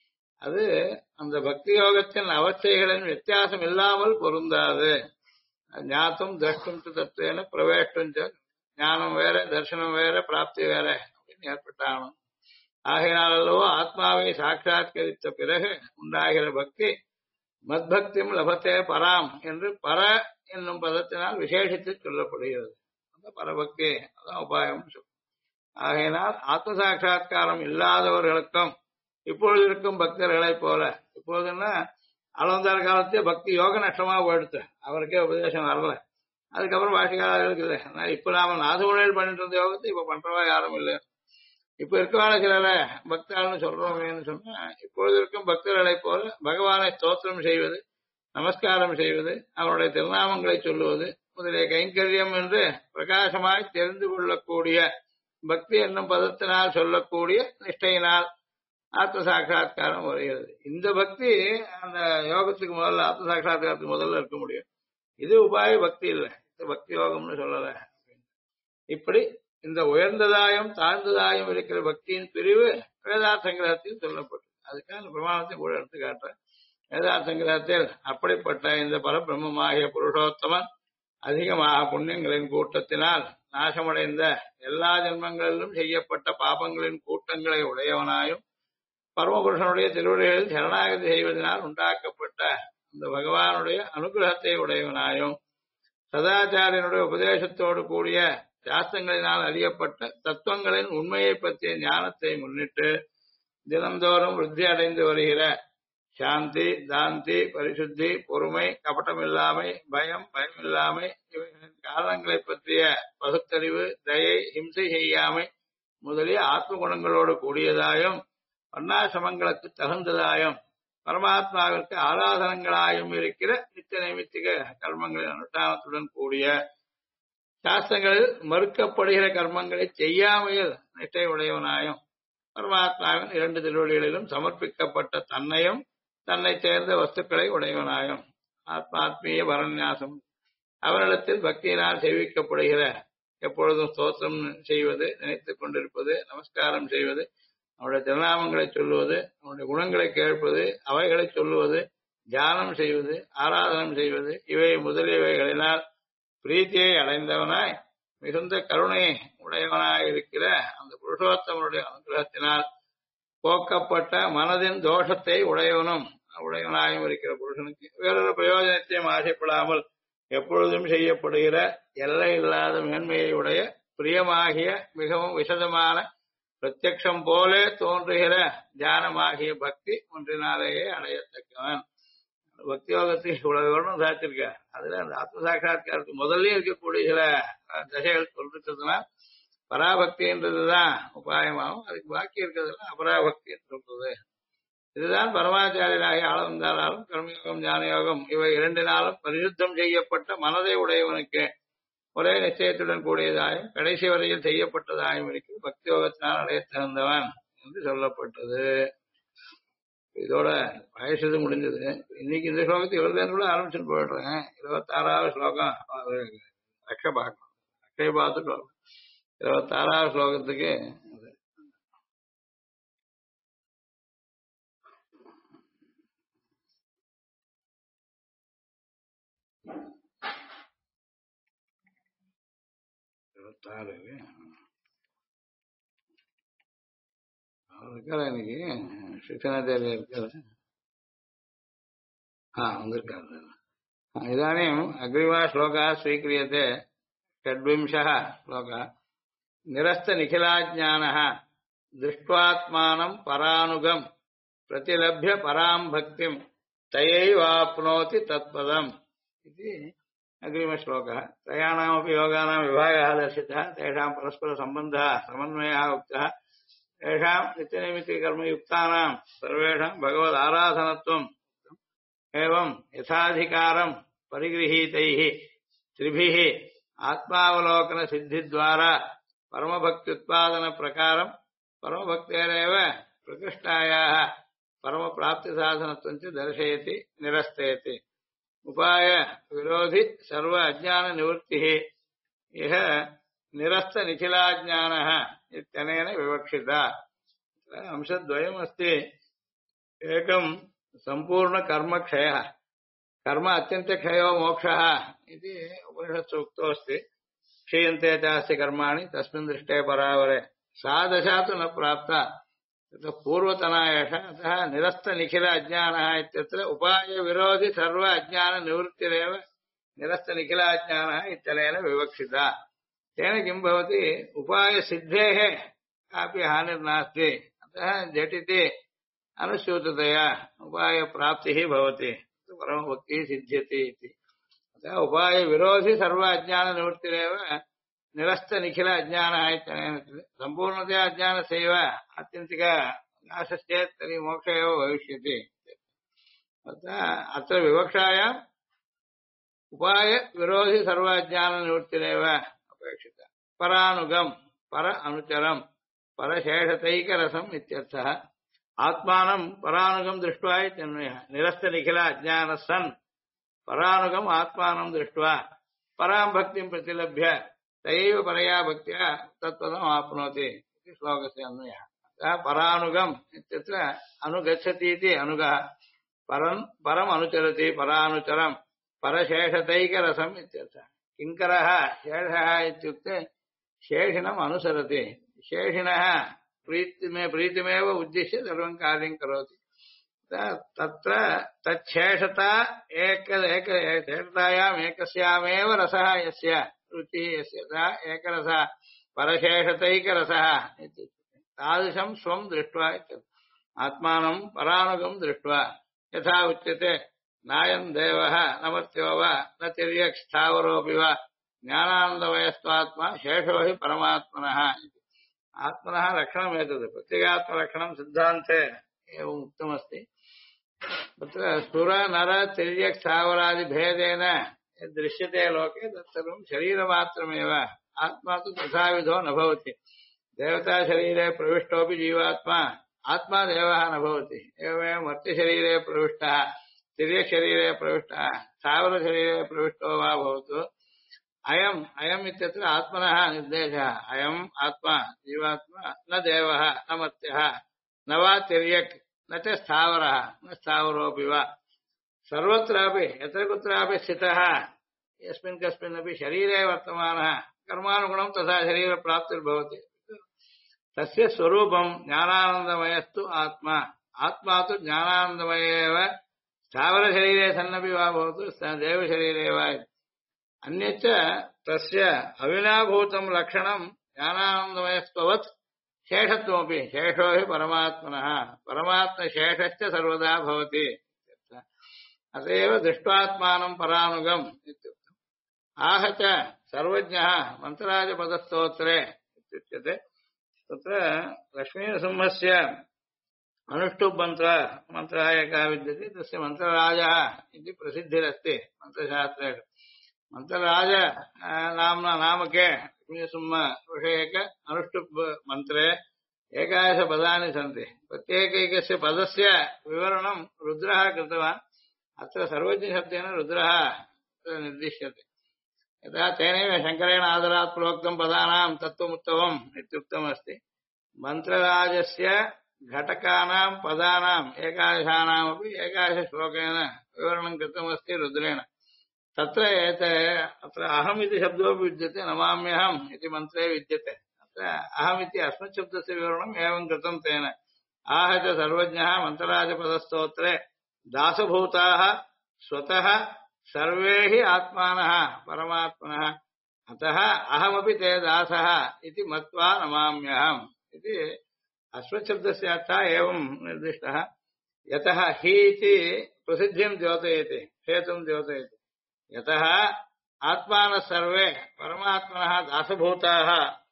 A: அது அந்த பக்தி யோகத்தின் அவஸ்தைகளின் வித்தியாசம் இல்லாமல் பொருந்தாது. ஞாத்தும் திரஷ்டும் தத்துவேன பிரவேஷ்டும் ஞானம் வேற, தர்சனம் வேற, பிராப்தி வேற அப்படின்னு ஏற்பட்டாலும் ஆகையினாலோ ஆத்மாவை சாட்சாத்கரித்த பிறகு உண்டாகிற பக்தி மத்பக்தியும் லபத்தே பராம் என்று பர என்னும் பதத்தினால் விசேஷித்து சொல்லப்படுகிறது. அந்த பரபக்தி அதான் உபாயம். ஆகையினால் ஆத்ம சாட்சா்காரம் இல்லாதவர்களுக்கும் இப்பொழுது இருக்கும் பக்தர்களைப் போல, இப்போதுன்னா அளவந்தார் காலத்தே பக்தி யோக நஷ்டமா போயிடுத்து, அவருக்கே உபதேசம் வரல. அதுக்கப்புறம் பாஷிகாரர்களுக்கு இல்லை. இப்ப நாம நாசமுறையில் பண்ணிட்டு இருந்த யோகத்தை இப்ப பண்றவா யாரும் இல்லை. இப்ப இருக்கவான சிலர பக்தாள்னு சொல்றோமேன்னு சொன்னா, இப்பொழுது இருக்கும் பக்தர்களைப் போல பகவானை ஸ்தோத்திரம் செய்வது, நமஸ்காரம் செய்வது, அவருடைய திருநாமங்களை சொல்லுவது முதலிய கைங்கரியம் என்று பிரகாசமாய் தெரிந்து கொள்ளக்கூடிய பக்தி என்னும் பதத்தினால் சொல்லக்கூடிய நிஷ்டையினால் ஆத்ம சாட்சா்காரம் வருகிறது. இந்த பக்தி அந்த யோகத்துக்கு முதல்ல, ஆத்ம சாட்சா்காரத்துக்கு முதல்ல இருக்க முடியும். இது உபாய பக்தி இல்லை, இது பக்தி யோகம்னு சொல்லல. இப்படி இந்த உயர்ந்ததாயும் தாழ்ந்ததாயும் இருக்கிற பக்தியின் பிரிவு வேதார்த்த சங்கிரகத்தில் சொல்லப்பட்டது. அதுக்காக இந்த பிரமாணத்தை கூட எடுத்து காட்டுறேன். வேதார்த்த சங்கிரகத்தில் அப்படிப்பட்ட இந்த பரபிரம்மமாகிய புருஷோத்தமன் அதிகமாக புண்ணியங்களின் கூட்டத்தினால் நாசமடைந்த எல்லா ஜென்மங்களிலும் செய்யப்பட்ட பாபங்களின் கூட்டங்களை உடையவனாயும் பரமபுருஷனுடைய திருவடிகளில் சரணாகதி செய்வதனால் உண்டாக்கப்பட்ட அந்த பகவானுடைய அனுகிரகத்தை உடையவனாயும் சதாச்சாரியனுடைய உபதேசத்தோடு கூடிய சாஸ்திரங்களினால் அறியப்பட்ட தத்துவங்களின் உண்மையை பற்றிய ஞானத்தை முன்னிட்டு தினந்தோறும் விருத்தி அடைந்து வருகிற சாந்தி, தாந்தி, பரிசுத்தி, பொறுமை, கபட்டமில்லாமை, பயம், பயமில்லாமை, இவைகளின் காரணங்களை பற்றிய பகுத்தறிவு, தயை, ஹிம்சை செய்யாமை முதலிய ஆத்ம குணங்களோடு கூடியதாயும் வர்ணாசிரமங்களுக்கு தகுந்ததாயும் பரமாத்மாவிற்கு ஆராதனங்களாயும் இருக்கிற நித்திய நைமித்திக கர்மங்களின் அனுஷ்டானத்துடன் கூடிய சாஸ்திரங்களில் மறுக்கப்படுகிற கர்மங்களை செய்யாமையில் நிஷ்டை உடையவனாயும் பரமாத்மாவின் இரண்டு திருவடிகளிலும் சமர்ப்பிக்கப்பட்ட தன்னையும் தன்னை சேர்ந்த வஸ்துக்களை உடையவனாயும் ஆத்மாத்மீய பரநியாசம் அவரிடத்தில் பக்தியினால் சேவிக்கப்படுகிற எப்பொழுதும் ஸ்தோத்திரம் செய்வது, நினைத்துக் கொண்டிருப்பது, நமஸ்காரம் செய்வது, அவருடைய திருநாமங்களை சொல்லுவது, அவருடைய குணங்களை கேட்பது, அவைகளை சொல்லுவது, தியானம் செய்வது, ஆராதனம் செய்வது, இவை முதலியவைகளினால் பிரீத்தியை அடைந்தவனாய் மிகுந்த கருணை உடையவனாய் இருக்கிற அந்த புருஷோத்தமனுடைய அனுகிரகத்தினால் போக்கப்பட்ட மனதின் தோஷத்தை உடையவனாயும் இருக்கிற புருஷனுக்கு வேறொரு பிரயோஜனத்தையும் ஆசைப்படாமல் எப்பொழுதும் செய்யப்படுகிற எல்லை இல்லாத மேன்மையை உடைய பிரியமாகிய மிகவும் விசதமான பிரத்யக்ஷம் போலே தோன்றுகிற தியானமாகிய பக்தி ஒன்றினாலேயே அடையத்தக்கவன். பக்தி யோகத்துக்கு இவ்வளவு விவரணம் சாத்திருக்க. அதுல அந்த ஆத்ம சாட்சா்காரத்துக்கு முதல்ல இருக்கக்கூடிய சில தசைகள் சொல்லிருக்கிறதுனா பராபக்தின்றதுதான் உபாயமாகும். அதுக்கு பாக்கி இருக்கிறதுலாம் அபராபக்தி சொல்றது. இதுதான் பரமாச்சாரியராகிய ஆளவந்தாராலும் கர்மயோகம், ஞான யோகம் இவை இரண்டினாலும் பரிசுத்தம் செய்யப்பட்ட மனதை உடையவனுக்கு ஒரே நிச்சயத்துடன் கூடியதாயும் கடைசி வரையில் செய்யப்பட்டதாயும் இருக்கிற பக்தி யோகத்தினால் அடைய தகுந்தவன் என்று சொல்லப்பட்டது. இதோட வயசு முடிஞ்சது. இன்னைக்கு இந்த ஸ்லோகத்தை எழுதுன்னு கூட ஆரம்பிச்சுன்னு போயிடுறேன். 26வது ஸ்லோகம் அக்ஷய பார்க்கணும். அக்ஷய பார்த்துட்டு 26வது ஸ்லோகத்துக்கு இருக்காரு இன்னைக்கு சிக்ஷனாச்சாரியா இருக்காரு. வந்திருக்காரு. इदानीम् अग्रिमः श्लोकः स्वीक्रियते षड्विंशः श्लोकः निरस्तनिखिलाज्ञानः दृष्ट्वात्मानं परानुगं प्रतिलभ्य परां भक्तिं तयैवाप्नोति तत्पदम् इति अग्रिमश्लोकः त्रयाणामपि योगानां विभागः दर्शितः तेषां परस्परसम्बन्धः समन्वयः उक्तः तेषां नित्यनैमित्तिकर्मयुक्तानां सर्वेषां भगवदाराधनत्वम् एवं यथाधिकारं परिगृहीतैः त्रिभिः आत्मावलोकनसिद्धिद्वारा परमभक्त्युत्पादनप्रकारं परमभक्तेरेव प्रकृष्टायाः परमप्राप्तिसाधनत्वं च दर्शयति निरस्तयति उपाय विरोधि सर्व अज्ञाननिवृत्तिः इह निरस्तनिखिलाज्ञानः इत्यनेन विवक्षिता अंशद्वयमस्ति एकं सम्पूर्णकर्मक्षयः कर्म अत्यन्तक्षयो मोक्षः इति उपनिषत्सु उक्तोऽस्ति क्षीयन्ते चास्य कर्माणि तस्मिन् दृष्टे परावरे सा दशा तु न प्राप्ता ततः पूर्वतना एषः अतः निरस्तनिखिल अज्ञानः इत्यत्र उपायविरोधि सर्व अज्ञाननिवृत्तिरेव निरस्तनिखिलाज्ञानः इत्यनेन विवक्षिता तेन किं भवति उपायसिद्धेः कापि हानिर्नास्ति अतः झटिति अनुस्यूततया उपायप्राप्तिः भवति परमभक्तिः सिद्ध्यति इति अतः उपायविरोधि सर्व अज्ञाननिवृत्तिरेव निरस्तनिखिल अज्ञानः इत्यनेन सम्पूर्णतया अज्ञानस्यैव आत्यन्तिक नाशश्चेत् तर्हि मोक्ष एव भविष्यति अतः अत्र विवक्षायाम् उपायविरोधि सर्व अज्ञाननिवृत्तिरेव अपेक्षिता परानुगम् पर अनुचरम् परशेषतैकरसम् इत्यर्थः आत्मानं परानुगं दृष्ट्वा इत्यन्वयः निरस्तनिखिल अज्ञानः सन् परानुगम् आत्मानं दृष्ट्वा परां भक्तिं प्रतिलभ्य तयैव परया भक्त्या तत्पदम् आप्नोति इति श्लोकस्य अन्वयः अतः परानुगम् इत्यत्र अनुगच्छति इति अनुगः परम् अनुचरति परानुचरम् परशेषतैकरसम् इत्यर्थः किङ्करः शेषः इत्युक्ते शेषिणम् अनुसरति शेषिणः प्रीतिमेव उद्दिश्य सर्वं कार्यं करोति तत्र तच्छेषता शेषतायाम् एकस्यामेव रसः यस्य रुचिः यस्य सा एकरसः परशेषतैकरसः इत्युक्ते तादृशं स्वं दृष्ट्वा आत्मानं परानुगं दृष्ट्वा यथा उच्यते नायं देवः न मर्त्यो वा न तिर्यक् स्थावरोऽपि वा ज्ञानानन्दमयस्त्वात्मा शेषो हि परमात्मनः आत्मनः रक्षणमेतद् प्रत्यगात्मरक्षणं सिद्धान्ते एवम् उक्तमस्ति तत्र सुर नर तिर्यक् स्थावरादिभेदेन यद्दृश्यते लोके तत्सर्वं शरीरमात्रमेव आत्मा तु तथाविधो न भवति देवताशरीरे प्रविष्टोऽपि जीवात्मा आत्मा देवः न भवति एवमेव मर्त्यशरीरे प्रविष्टः तिर्यक्शरीरे प्रविष्टः स्थावरशरीरे प्रविष्टो वा भवतु अयम् इत्यत्र आत्मनः निर्देशः अयम् आत्मा जीवात्मा न देवः न मर्त्यः न वा तिर्यक् न च स्थावरः न स्थावरोऽपि वा सर्वत्रापि यत्र कुत्रापि स्थितः यस्मिन् कस्मिन्नपि शरीरे वर्तमानः कर्मानुगुणं तथा शरीरप्राप्तिर्भवति तस्य स्वरूपं ज्ञानानन्दमयस्तु आत्मा आत्मा तु ज्ञानानन्दमय एव स्थावरशरीरे सन्नपि वा भवतु देवशरीरे वा अन्यच्च तस्य अविनाभूतं लक्षणं ज्ञानानन्दमयस्त्ववत् शेषत्वमपि शेषो हि परमात्मनः परमात्मशेषश्च सर्वदा भवति अत एव दृष्ट्वात्मानं परानुगम् इत्युक्तम् आह च सर्वज्ञः मन्त्रराजपदस्तोत्रे इत्युच्यते तत्र लक्ष्मीनृसिंहस्य अनुष्टुप् मन्त्रः एकः विद्यते तस्य मन्त्रराजः इति प्रसिद्धिरस्ति मन्त्रशास्त्रेषु मन्त्रराज नाम्ना नामके लक्ष्मीनृसिंहविषयक अनुष्टुप् मन्त्रे एकादशपदानि सन्ति प्रत्येकैकस्य पदस्य विवरणं रुद्रः कृतवान् अत्र सर्वज्ञशब्देन रुद्रः निर्दिश्यते यथा तेनैव शङ्करेण आदरात् प्रोक्तं पदानां तत्त्वमुत्तमम् इत्युक्तमस्ति मन्त्रराजस्य घटकानां पदानाम् एकादशानामपि एकादशश्लोकेन विवरणं कृतमस्ति रुद्रेण तत्र अत्र अहम् इति शब्दोऽपि विद्यते नमाम्यहम् इति मन्त्रे विद्यते अत्र अहम् इति अस्मत्शब्दस्य विवरणम् एवं कृतं तेन आह च सर्वज्ञः मन्त्रराजपदस्तोत्रे दासभूताः स्वतः सर्वे हि आत्मानः परमात्मनः अतः अहमपि ते दासः इति मत्वा नमाम्यहम् इति अश्वशब्दस्य अर्थः एवं निर्दिष्टः यतः हि इति प्रसिद्धिं द्योतयति हेतुं द्योतयति यतः आत्मानः सर्वे परमात्मनः दासभूताः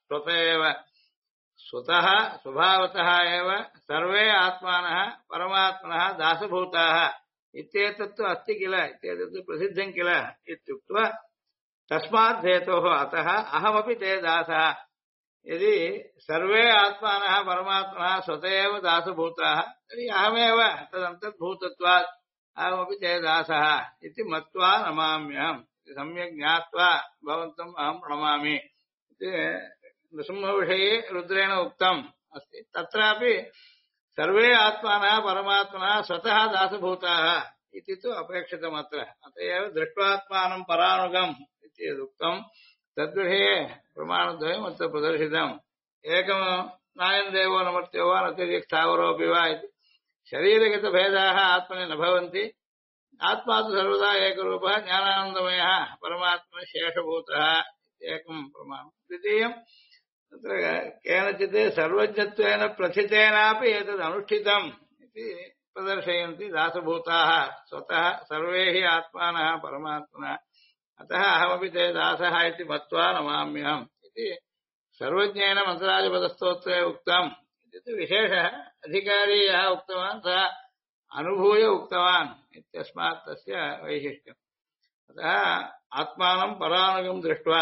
A: स्वतः स्वभावतः एव सर्वे आत्मानः परमात्मनः दासभूताः इत्येतत्तु अस्ति किल इत्येतत्तु प्रसिद्धं किल इत्युक्त्वा तस्मात् हेतोः अतः अहमपि ते दासः यदि सर्वे आत्मानः परमात्मनः स्वतः एव दासभूताः तर्हि अहमेव तदन्तर्भूतत्वात् अहमपि ते दासः इति मत्वा नमाम्यहम् सम्यक् ज्ञात्वा भवन्तम् अहं प्रणमामि इति नृसिंहविषये रुद्रेण उक्तम् अस्ति तत्रापि सर्वे आत्मानः परमात्मनः स्वतः दासभूताः इति तु अपेक्षितमत्र अत एव दृष्ट्वात्मानं परानुगम् इति यदुक्तम् तद्विषये प्रमाणद्वयम् अत्र प्रदर्शितम् एकं नायं देवो न मर्त्यो वा नतिरिक्स्थावरोऽपि वा इति शरीरगतभेदाः आत्मनि न भवन्ति आत्मा तु सर्वदा एकरूपः ज्ञानानन्दमयः परमात्मनः शेषभूतः एकं प्रमाणं द्वितीयं तत्र केनचित् सर्वज्ञत्वेन प्रथितेनापि एतद् अनुष्ठितम् इति प्रदर्शयन्ति दासभूताः स्वतः सर्वे हि आत्मानः परमात्मनः अतः अहमपि ते दासः इति मत्वा नमाम्यहम् इति सर्वज्ञेन मन्त्रादिपदस्तोत्रे उक्तम् इति विशेषः अधिकारी यः उक्तवान् सः अनुभूय उक्तवान् इत्यस्मात् तस्य वैशिष्ट्यम् अतः आत्मानं परानुगं दृष्ट्वा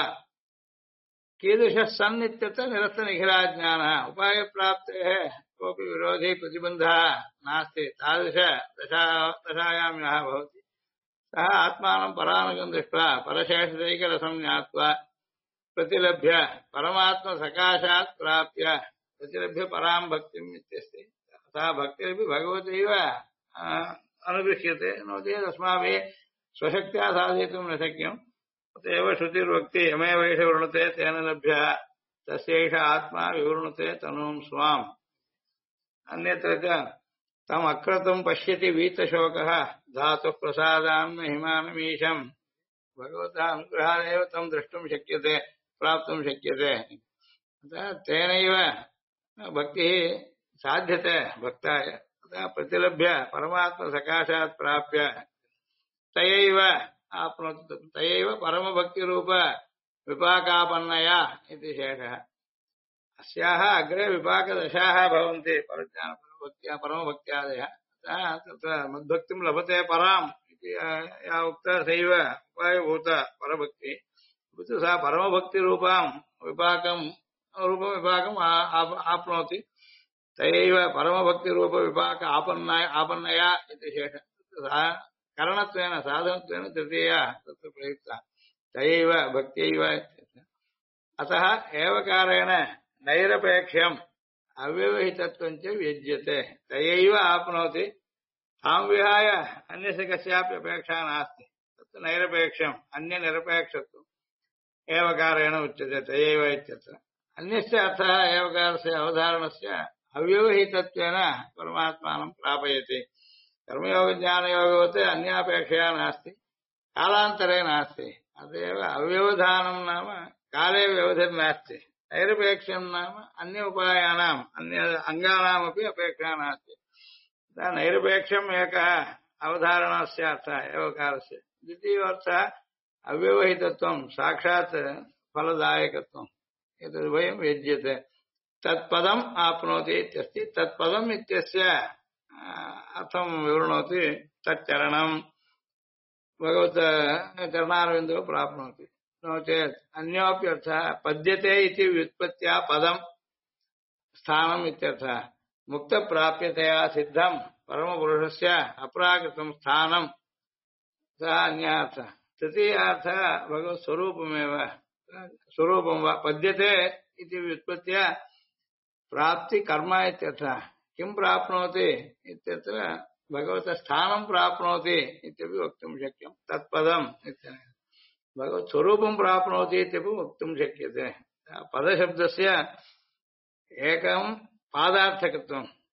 A: कीदृशः सन् इत्यत्र निरस्तनिखिलाज्ञानः उपायप्राप्तेः कोऽपि विरोधी प्रतिबन्धः नास्ति तादृशदशायां यः भवति सः आत्मानं परानुगं दृष्ट्वा परशेषदैकरसं ज्ञात्वा प्रतिलभ्य परमात्मसकाशात् प्राप्य प्रतिलभ्य परां भक्तिम् इत्यस्ति सा भक्तिरपि भगवतैव अनुगृह्यते नो चेत् अस्माभिः स्वशक्त्या साधयितुं न शक्यम् अतएव श्रुतिर्वक्ति यमेवैष वृणुते तेन लभ्यः तस्यैष आत्मा विवृणुते तनूं स्वाम् अन्यत्र च तम् अक्रतुं पश्यति वीतशोकः धातुः प्रसादान् हिमानमीशम् भगवतः अनुग्रहादेव तं द्रष्टुं शक्यते प्राप्तुं शक्यते अतः तेनैव भक्तिः साध्यते भक्ताय अतः प्रतिलभ्य परमात्मसकाशात् प्राप्य तयैव आप्नोति तयैव परमभक्तिरूप विपाकापन्नया इति शेषः अस्याः अग्रे विपाकदशाः भवन्ति परज्ञानपरमभक्त्या परमभक्त्यादयः अतः तत्र मद्भक्तिं लभते पराम् इति या उक्ता सैव उपायभूता परभक्तिः अपि तु सा परमभक्तिरूपां रूपविपाकम् आप्नोति तयैव परमभक्तिरूपविपाक आपन्नया इति शेषः करणत्वेन साधनत्वेन तृतीया तत्र प्रयुक्ता तयैव भक्त्यैव अतः एवकारेण नैरपेक्ष्यम् अव्यवहितत्वञ्च व्यज्यते तयैव आप्नोति तां विहाय अन्यस्य कस्यापि अपेक्षा नास्ति तत् नैरपेक्ष्यम् अन्यनिरपेक्षत्वम् एवकारेण उच्यते तयैव इत्यत्र अन्यस्य अर्थः एवकारस्य अवधारणस्य अव्यवहितत्वेन परमात्मानं प्रापयति कर्मयोगज्ञानयोगवत् अन्यापेक्षया नास्ति कालान्तरे नास्ति अतएव अव्यवधानं नाम काले व्यवधिर्नास्ति नैरपेक्ष्यं नाम अन्य उपायानाम् अन्य अङ्गानामपि अपेक्षा नास्ति नैरपेक्ष्यम् एकः अवधारणस्य अर्थः एवकारस्य द्वितीयोऽर्थः अव्यवहितत्वं साक्षात् फलदायकत्वम् एतद्वयं व्यज्यते तत्पदम् आप्नोति इत्यस्ति तत्पदम् इत्यस्य अर्थं विवृणोति तच्चरणम् भगवत चरणारविन्दो प्राप्नोति नो चेत् अन्योऽपि अर्थः पद्यते इति व्युत्पत्त्या पदं स्थानम् इत्यर्थः मुक्तप्राप्यतया सिद्धं परमपुरुषस्य अप्राकृतं स्थानं सः अन्यः अर्थः तृतीयार्थः भगवत्स्वरूपमेव स्वरूपं वा पद्यते इति व्युत्पत्त्या प्राप्ति कर्म इत्यर्थः किं प्राप्नोति इत्यत्र भगवतः स्थानं प्राप्नोति इत्यपि वक्तुं शक्यं तत्पदम् इत्यनेन भगवत्स्वरूपं प्राप्नोति इत्यपि वक्तुं शक्यते पदशब्दस्य एकं पादार्थकत्वं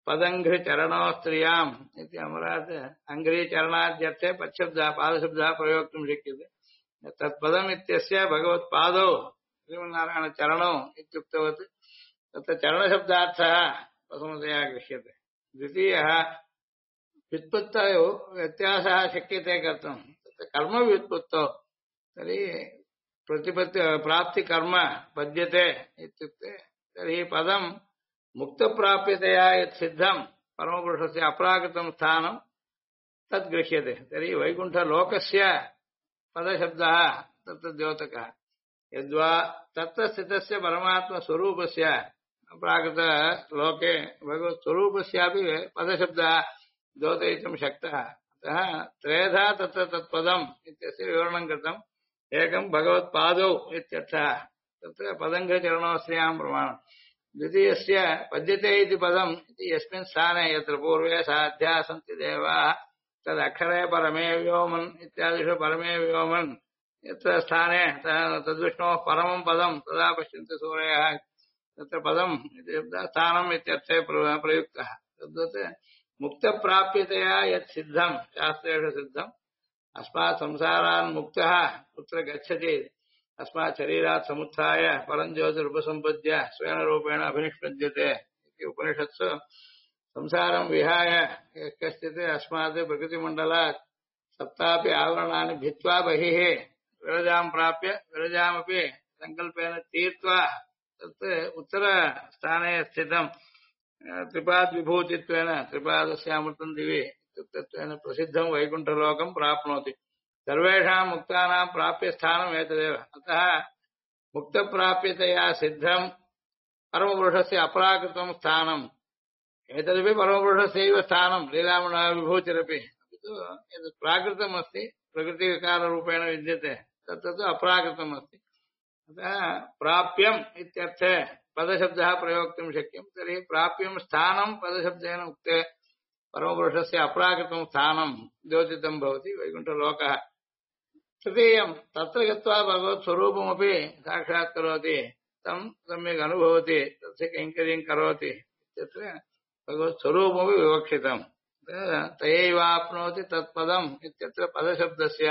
A: पदङ्घ्रिचरणोस्त्रियाम् इति अमरात् अङ्घ्रिचरणाद्यर्थे पच्छब्दः पादशब्दः प्रयोक्तुं शक्यते तत्पदम् इत्यस्य भगवत्पादौ श्रीमन्नारायणचरणौ इत्युक्तवत् तत्र चरणशब्दार्थः प्रथमतया गृह्यते द्वितीयः व्युत्पत्तौ व्यत्यासः शक्यते कर्तुं तत्र कर्मव्युत्पत्तौ तर्हि प्रतिपत्ति प्राप्तिकर्म पद्यते इत्युक्ते तर्हि पदं मुक्तप्राप्यतया यत् सिद्धं परमपुरुषस्य अप्राकृतं स्थानं तद् गृह्यते तर्हि वैकुण्ठलोकस्य पदशब्दः तत्र द्योतकः यद्वा तत्र स्थितस्य परमात्मस्वरूपस्य प्राकृतलोके भगवत्स्वरूपस्यापि पदशब्दः द्योतयितुं शक्तः अतः त्रेधा तत्र तत्पदम् इत्यस्य विवरणं कृतम् एकं भगवत्पादौ इत्यर्थः तत्र पदङ्घचरणोऽस्यां प्रमाणम् द्वितीयस्य पद्यते इति पदम् इति यस्मिन् स्थाने यत्र पूर्वे साध्याः सन्ति देवाः तदक्षरे परमे व्योमन् इत्यादिषु परमे व्योमन् यत्र स्थाने तद्विष्णोः परमं पदं तदा पश्यन्ति सूरयः तत्र पदम् इति स्थानम् इत्यर्थे प्रयुक्तः तद्वत् मुक्तप्राप्यतया यत् सिद्धं शास्त्रेषु सिद्धम् अस्मात् संसारान् मुक्तः कुत्र गच्छति अस्मात् शरीरात् समुत्थाय परं ज्योतिरुपसम्पद्य स्वेन रूपेण अभिनिष्पद्यते इति उपनिषत्सु संसारं विहाय कश्चित् अस्मात् प्रकृतिमण्डलात् सप्तापि आवरणानि भित्त्वा बहिः विरजां प्राप्य विरजामपि सङ्कल्पेन तीर्त्वा तत् उत्तरस्थाने स्थितं त्रिपाद्विभूतित्वेन त्रिपादस्यामृतं दिवि इत्युक्तत्वेन प्रसिद्धं वैकुण्ठलोकं प्राप्नोति सर्वेषां मुक्तानां प्राप्यस्थानम् एतदेव अतः मुक्तप्राप्यतया सिद्धं परमपुरुषस्य अपराकृतं स्थानम् एतदपि परमपुरुषस्यैव स्थानं लीलामणः विभूतिरपि एतत् प्राकृतम् अस्ति प्रकृतिविकाररूपेण विद्यते तत्तु अपराकृतम् अस्ति अतः प्राप्यम् इत्यर्थे पदशब्दः प्रयोक्तुं शक्यं तर्हि प्राप्यं स्थानं पदशब्देन उक्ते परमपुरुषस्य अपराकृतं स्थानं द्योतितं भवति वैकुण्ठलोकः तृतीयं तत्र गत्वा भगवत्स्वरूपमपि साक्षात्करोति तं सम्यक् अनुभवति तस्य कैङ्कर्यं करोति इत्यत्र भगवत्स्वरूपमपि विवक्षितम् तयैवाप्नोति तत्पदम् इत्यत्र पदशब्दस्य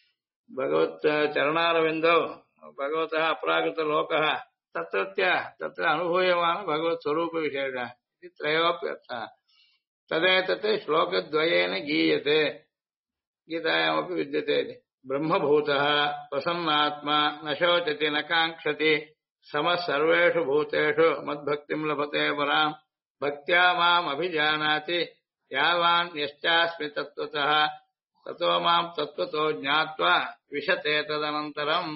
A: भगवत् चरणारविन्दौ भगवतः अपराकृतलोकः तत्र अनुभूयमान भगवत्स्वरूपविशेषः इति त्रयोऽप्यर्थः तदेतत् श्लोकद्वयेन गीयते गीतायामपि विद्यते ब्रह्मभूतः प्रसन्नात्मा न शोचति न काङ्क्षति समः सर्वेषु भूतेषु मद्भक्तिं लभते परां भक्त्या माम् अभिजानाति यावान् यश्चास्मि तत्त्वतः ततो मां तत्त्वतो ज्ञात्वा विशते तदनन्तरम्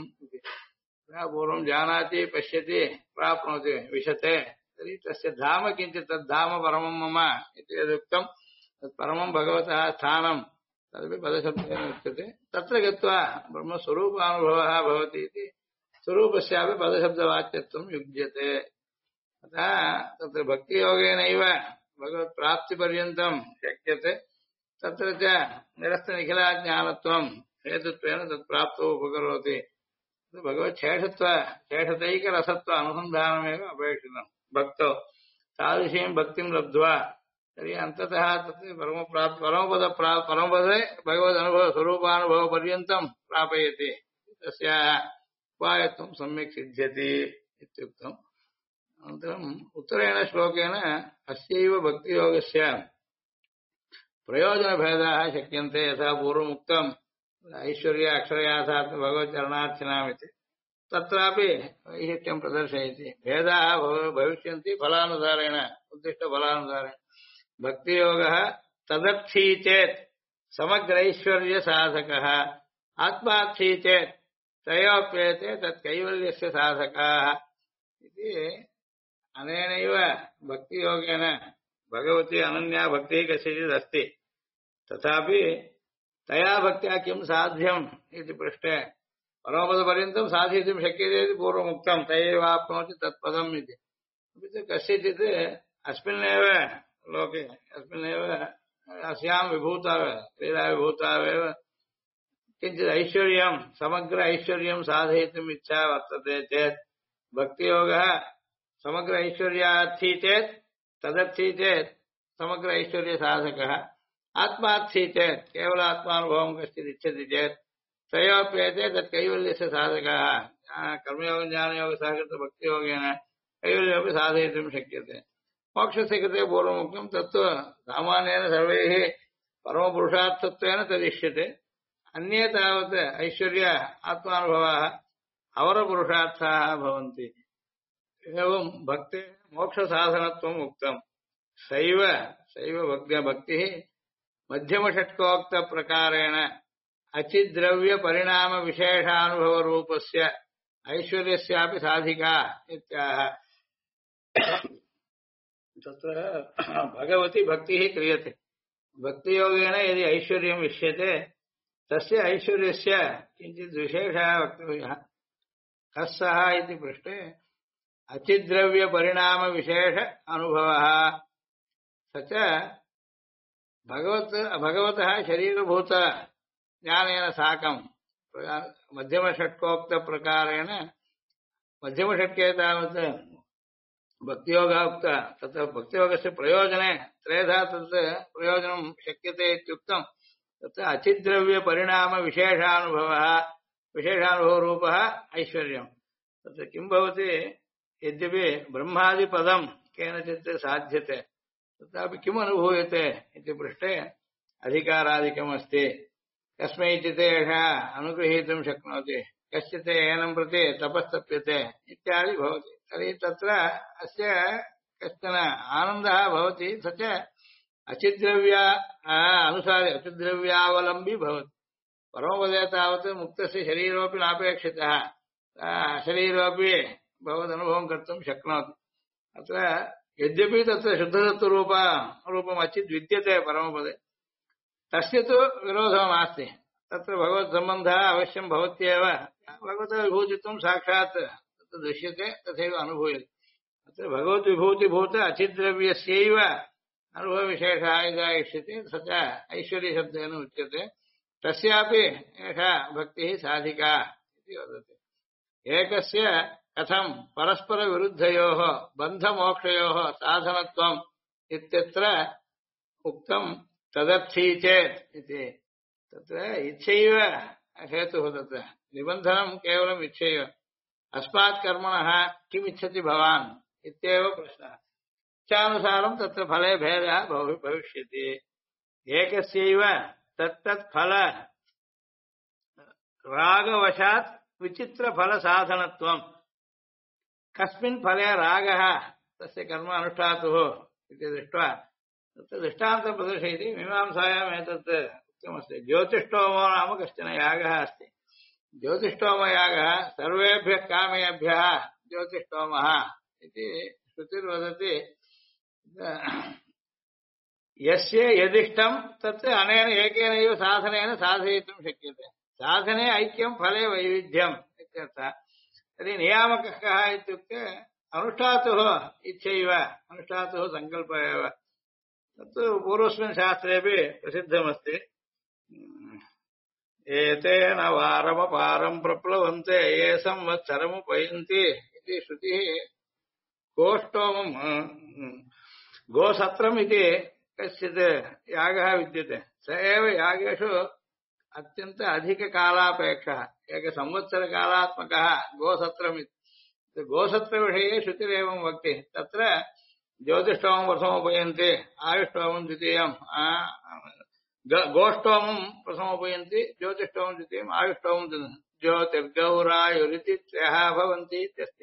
A: पूर्वं जानाति पश्यति प्राप्नोति विशते तर्हि तस्य धाम किञ्चित् तद्धाम परमं मम इति यदुक्तं तत् परमं भगवतः स्थानं तदपि पदशब्देन उच्यते तत्र गत्वा ब्रह्मस्वरूपानुभवः भवति इति स्वरूपस्यापि पदशब्दवाच्यत्वं युज्यते अतः तत्र भक्तियोगेनैव भगवत्प्राप्तिपर्यन्तं शक्यते तत्र च निरस्तनिखिलाज्ञानत्वं हेतुत्वेन तत्प्राप्तौ उपकरोति भगवच्छेषतैकरसत्व अनुसन्धानमेव अपेक्षितं भक्तौ तादृशीं भक्तिं लब्ध्वा तर्हि अन्ततः तत् परमपदे भगवदनुभवस्वरूपानुभवपर्यन्तं प्रापयति तस्याः उपायत्वं सम्यक् सिद्ध्यति इत्युक्तम् अनन्तरम् उत्तरेण श्लोकेन अस्यैव भक्तियोगस्य प्रयोजनभेदाः शक्यन्ते यथा पूर्वमुक्तम् ऐश्वर्य अक्षरयाथात् भगवच्चरणार्थिनामिति तत्रापि वैशिष्ट्यं प्रदर्शयति भेदाः भविष्यन्ति फलानुसारेण उद्दिष्टफलानुसारेण भक्तियोगः तदर्थी चेत् समग्रैश्वर्यसाधकः आत्मार्थी चेत् त्रयोप्येते तत्कैवल्यस्य साधकाः इति अनेनैव भक्तियोगेन भगवती अनन्या भक्तिः कस्यचिदस्ति तथापि तया भक्त्या किं साध्यम् इति पृष्टे परमपदपर्यन्तं साधयितुं शक्यते इति पूर्वमुक्तं तयैवाप्नोति तत्पदम् इति अपि च कस्यचित् अस्मिन्नेव लोके अस्मिन्नेव अस्यां विभूताव क्रीडाविभूतावेव किञ्चित् ऐश्वर्यं समग्र ऐश्वर्यं साधयितुम् इच्छा वर्तते चेत् भक्तियोगः समग्र ऐश्वर्यार्थी चेत् तदर्थी चेत् समग्र ऐश्वर्य साधकः आत्मार्थी चेत् केवल आत्मानुभवं कश्चित् इच्छति चेत् त्रयोप्येते तत् कैवल्यस्य साधकाः कर्मयोग ज्ञानयोग सहकृत भक्तियोगेन कैवल्यमपि साधयितुं शक्यते मोक्षस्य कृते पूर्वमुक्तं तत्तु सामान्येन सर्वैः परमपुरुषार्थत्वेन तदिष्यते अन्ये तावत् ऐश्वर्य आत्मानुभवाः अवरपुरुषार्थाः भवन्ति एवं भक्ते मोक्षसाधनत्वम् उक्तम् सैव भक्तिः मध्यमषट्कोक्तप्रकारेण अचिद्रव्य परिणाम विशेषानुभव रूपस्य ऐश्वर्यस्यापि साधिका इत्याह तत्र भगवती भक्तिः क्रियते भक्तियोगेन यदि ऐश्वर्यम् इष्यते तस्य ऐश्वर्यस्य किञ्चित् विशेषः वक्तव्यः कः सः इति पृष्टे अचिद्रव्य परिणाम विशेष अनुभवः स च भगवतः शरीरभूत ज्ञानेन साकं मध्यमषट्कोक्तप्रकारेण मध्यमषट्के तावत् भक्तियोगः उक्त तत्र भक्तियोगस्य प्रयोजने त्रेधा तत् प्रयोजनं शक्यते इत्युक्तं तत्र अचिद्रव्यपरिणामविशेषानुभवः विशेषानुभवरूपः ऐश्वर्यं तत्र किं भवति यद्यपि ब्रह्मादिपदं केनचित् साध्यते तथापि किम् अनुभूयते इति पृष्टे अधिकारादिकमस्ति कस्मैचित् एषः अनुगृहीतुं शक्नोति कश्चित् एनं प्रति तपस्तप्यते इत्यादि भवति तर्हि तत्र अस्य कश्चन आनन्दः भवति स च अचिद्रव्यावलम्बी भवति परमपदे तावत् मुक्तस्य शरीरोऽपि नापेक्षितः शरीरोऽपि भवदनुभवं कर्तुं शक्नोति अत्र यद्यपि तत्र शुद्धसत्त्वरूपम् अचित् विद्यते परमपदे तस्य तु विरोधः नास्ति तत्र भगवत्सम्बन्धः अवश्यं भवत्येव भगवतः विभूतित्वं साक्षात् तत्र दृश्यते तथैव अनुभूयते अत्र भगवद्विभूतिभूत अचिद्रव्यस्यैव अनुभवविशेषः यदा इष्यते स च ऐश्वर्यशब्देन उच्यते तस्यापि एषा भक्तिः साधिका इति वदति एकस्य कथं परस्परविरुद्धयोः बन्धमोक्षयोः साधनत्वम् इत्यत्र उक्तं तदर्थी चेत् इति तत्र इच्छैव हेतुः तत्र निबन्धनं केवलम् इच्छैव अस्मात् कर्मणः किमिच्छति भवान् इत्येव प्रश्नः इच्छानुसारं तत्र फले भेदः भविष्यति एकस्यैव तत्तत् फल रागवशात् विचित्रफलसाधनत्वम् कस्मिन् फले रागः तस्य कर्म अनुष्ठातुः इति दृष्ट्वा तत्र दृष्टान्तं प्रदर्शयति मीमांसायाम् एतत् उक्तमस्ति ज्योतिष्टोमो नाम कश्चन यागः अस्ति ज्योतिष्टोमयागः सर्वेभ्यः कामेभ्यः ज्योतिष्टोमः इति श्रुतिर्वदति यस्य यदिष्टं तत् अनेन एकेनैव साधनेन साधयितुं शक्यते साधने ऐक्यं फले वैविध्यम् इत्यर्थः तर्हि नियामकः कः इत्युक्ते अनुष्ठातुः इच्छैव अनुष्ठातुः सङ्कल्प एव तत्तु पूर्वस्मिन् शास्त्रेपि प्रसिद्धमस्ति एतेन वारमपारं प्रप्लवन्ते ये संवत्सरमुपयन्ति इति श्रुतिः गोष्टोमं गोसत्रम् इति कश्चित् यागः विद्यते स एव यागेषु अत्यन्त अधिककालापेक्षः एकसंवत्सरकालात्मकः गोसत्रम् इति गोसत्रविषये श्रुतिरेवं वक्ति तत्र ज्योतिष्टोमं प्रथमोपयन्ति आयुष्टोमं द्वितीयं गोष्टोमं प्रथमोपयन्ति ज्योतिष्टोमं द्वितीयम् आयुष्टोमं ज्योतिर्गौरायुरिति त्रयः भवन्ति इत्यस्ति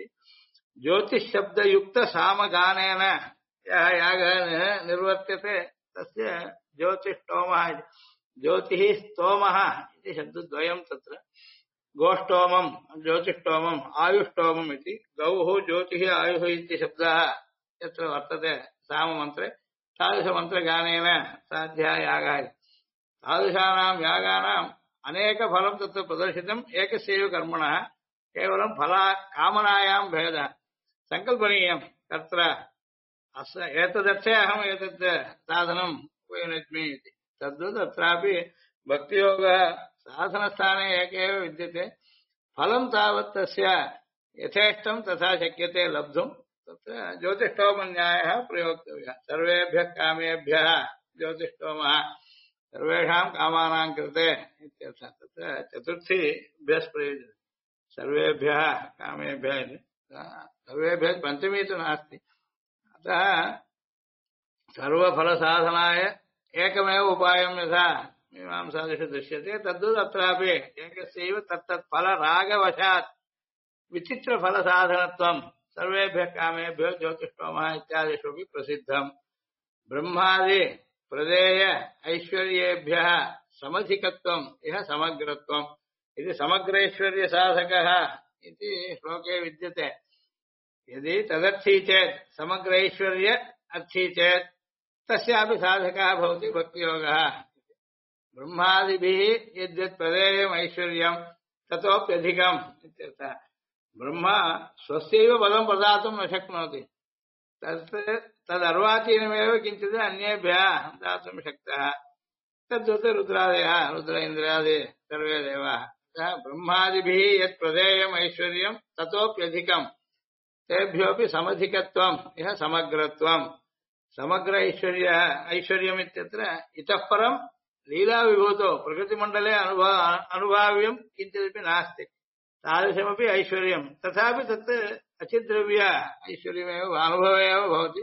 A: ज्योतिषशब्दयुक्तसामगानेन यः यागः निर्वर्त्यते तस्य ज्योतिष्टोमः ज्योतिः स्तोमः इति शब्दद्वयं तत्र गोष्टोमं ज्योतिष्टोमम् आयुष्टोमम् इति गौः ज्योतिः आयुः इति शब्दः यत्र वर्तते साममन्त्रे तादृशमन्त्रगानेन साध्यः यागः तादृशानां यागानाम् अनेकफलं तत्र प्रदर्शितम् एकस्यैव कर्मणः केवलं कामनायां भेदः सङ्कल्पनीयं तत्र एतदर्थे अहम् एतत् साधनम् उपयुनज्मि इति तद्वत् अत्रापि भक्तियोगः साधनस्थाने एकेव विद्यते फलं तावत् तस्य यथेष्टं तथा शक्यते लब्धुम् तत्र ज्योतिष्ठोमन्यायः प्रयोक्तव्यः सर्वेभ्यः कामेभ्यः ज्योतिष्ठोमः सर्वेषां कामानां कृते इत्यर्थः तत्र चतुर्थी भ्यस् प्रयुज्यते सर्वेभ्यः कामेभ्यः सर्वेभ्यः पञ्चमी तु नास्ति अतः सर्वफलसाधनाय एकमेव उपायं यथा मीमांसादिषु दृश्यते तद्वत् अत्रापि एकस्यैव तत्तत् फलरागवशात् विचित्रफलसाधनत्वं सर्वेभ्यः कामेभ्यो ज्योतिष्ठोमः इत्यादिषु अपि प्रसिद्धम् ब्रह्मादि प्रदेय ऐश्वर्येभ्यः समधिकत्वम् इह समग्रत्वम् इति समग्रैश्वर्यसाधकः इति श्लोके विद्यते यदि तदर्थी चेत् समग्रैश्वर्य अर्थी चेत् तस्यापि साधकः भवति भक्तियोगः ब्रह्मादिभिः यद्यत् प्रदेयम् ऐश्वर्यम् ततोप्यधिकम् इत्यर्थः ब्रह्मा स्वस्यैव पदं प्रदातुं न शक्नोति तदर्वाचीनमेव किञ्चित् अन्येभ्यः दातुं शक्तः तद्वत् रुद्रादयः रुद्र इन्द्रादि सर्वे देवाः ब्रह्मादिभिः यत् प्रदेयम् ऐश्वर्यम् ततोप्यधिकम् तेभ्योऽपि समधिकत्वम् इह समग्रत्वम् समग्र ऐश्वर्यमित्यत्र इतः परम् लीलाविभूतो प्रकृतिमण्डले अनुभाव्यम् किञ्चिदपि नास्ति तादृशमपि ऐश्वर्यम् तथापि तत् अचिद्रव्य ऐश्वर्यमेव अनुभवे एव भवति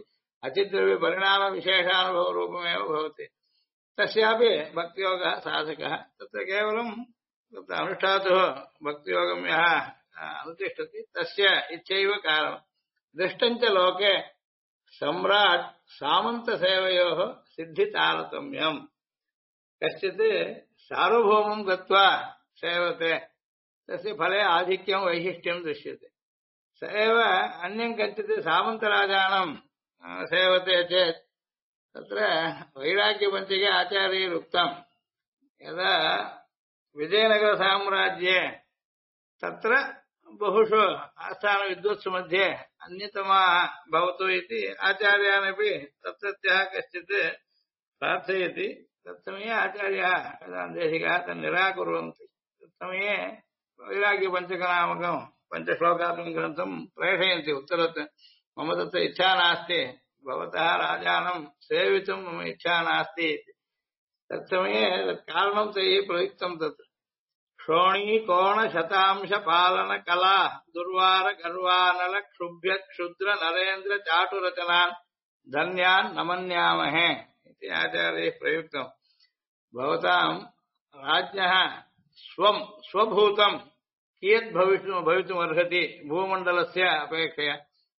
A: अचिद्रव्यपरिणामविशेषानुभवरूपमेव भवति तस्यापि भक्तियोगः साधकः तत्र केवलं तत्र अनुष्ठातुः भक्तियोगं यः अनुतिष्ठति तस्य इच्छैव कारणम् दृष्टञ्च लोके सम्राट् सामन्तसेवयोः सिद्धितारतम्यम् कश्चित् सार्वभौमं गत्वा सेवते तस्य फले आधिक्यं वैशिष्ट्यं दृश्यते स एव अन्यं कञ्चित् सामन्तराजानं सेवते चेत् तत्र वैराग्यपञ्चके आचार्यैरुक्तं यदा विजयनगरसाम्राज्ये तत्र बहुषु आस्थानविद्वत्सु मध्ये अन्यतमाः भवतु इति आचार्यानपि तत्रत्यः कश्चित् प्रार्थयति तत्समये आचार्याः वेदान्तदेशिकाः तन्निराकुर्वन्ति तत्समये वैराग्यपञ्चकनामकं पञ्चश्लोकात्मकं ग्रन्थं प्रेषयन्ति उत्तरत् मम तत्र इच्छा नास्ति भवतः राजानं सेवितुं मम इच्छा नास्ति तत्समये तत्कारणं तैः प्रयुक्तं तत्र श्रोणीकोणशतांशपालनकला दुर्वार गर्वानल क्षुभ्य क्षुद्र नरेन्द्र चाटुरचनान् धन्यान् नमन्यामहे इति आचार्यैः प्रयुक्तं भवतां राज्ञः स्वभूतं कियत् भवितुमर्हति भूमण्डलस्य अपेक्षया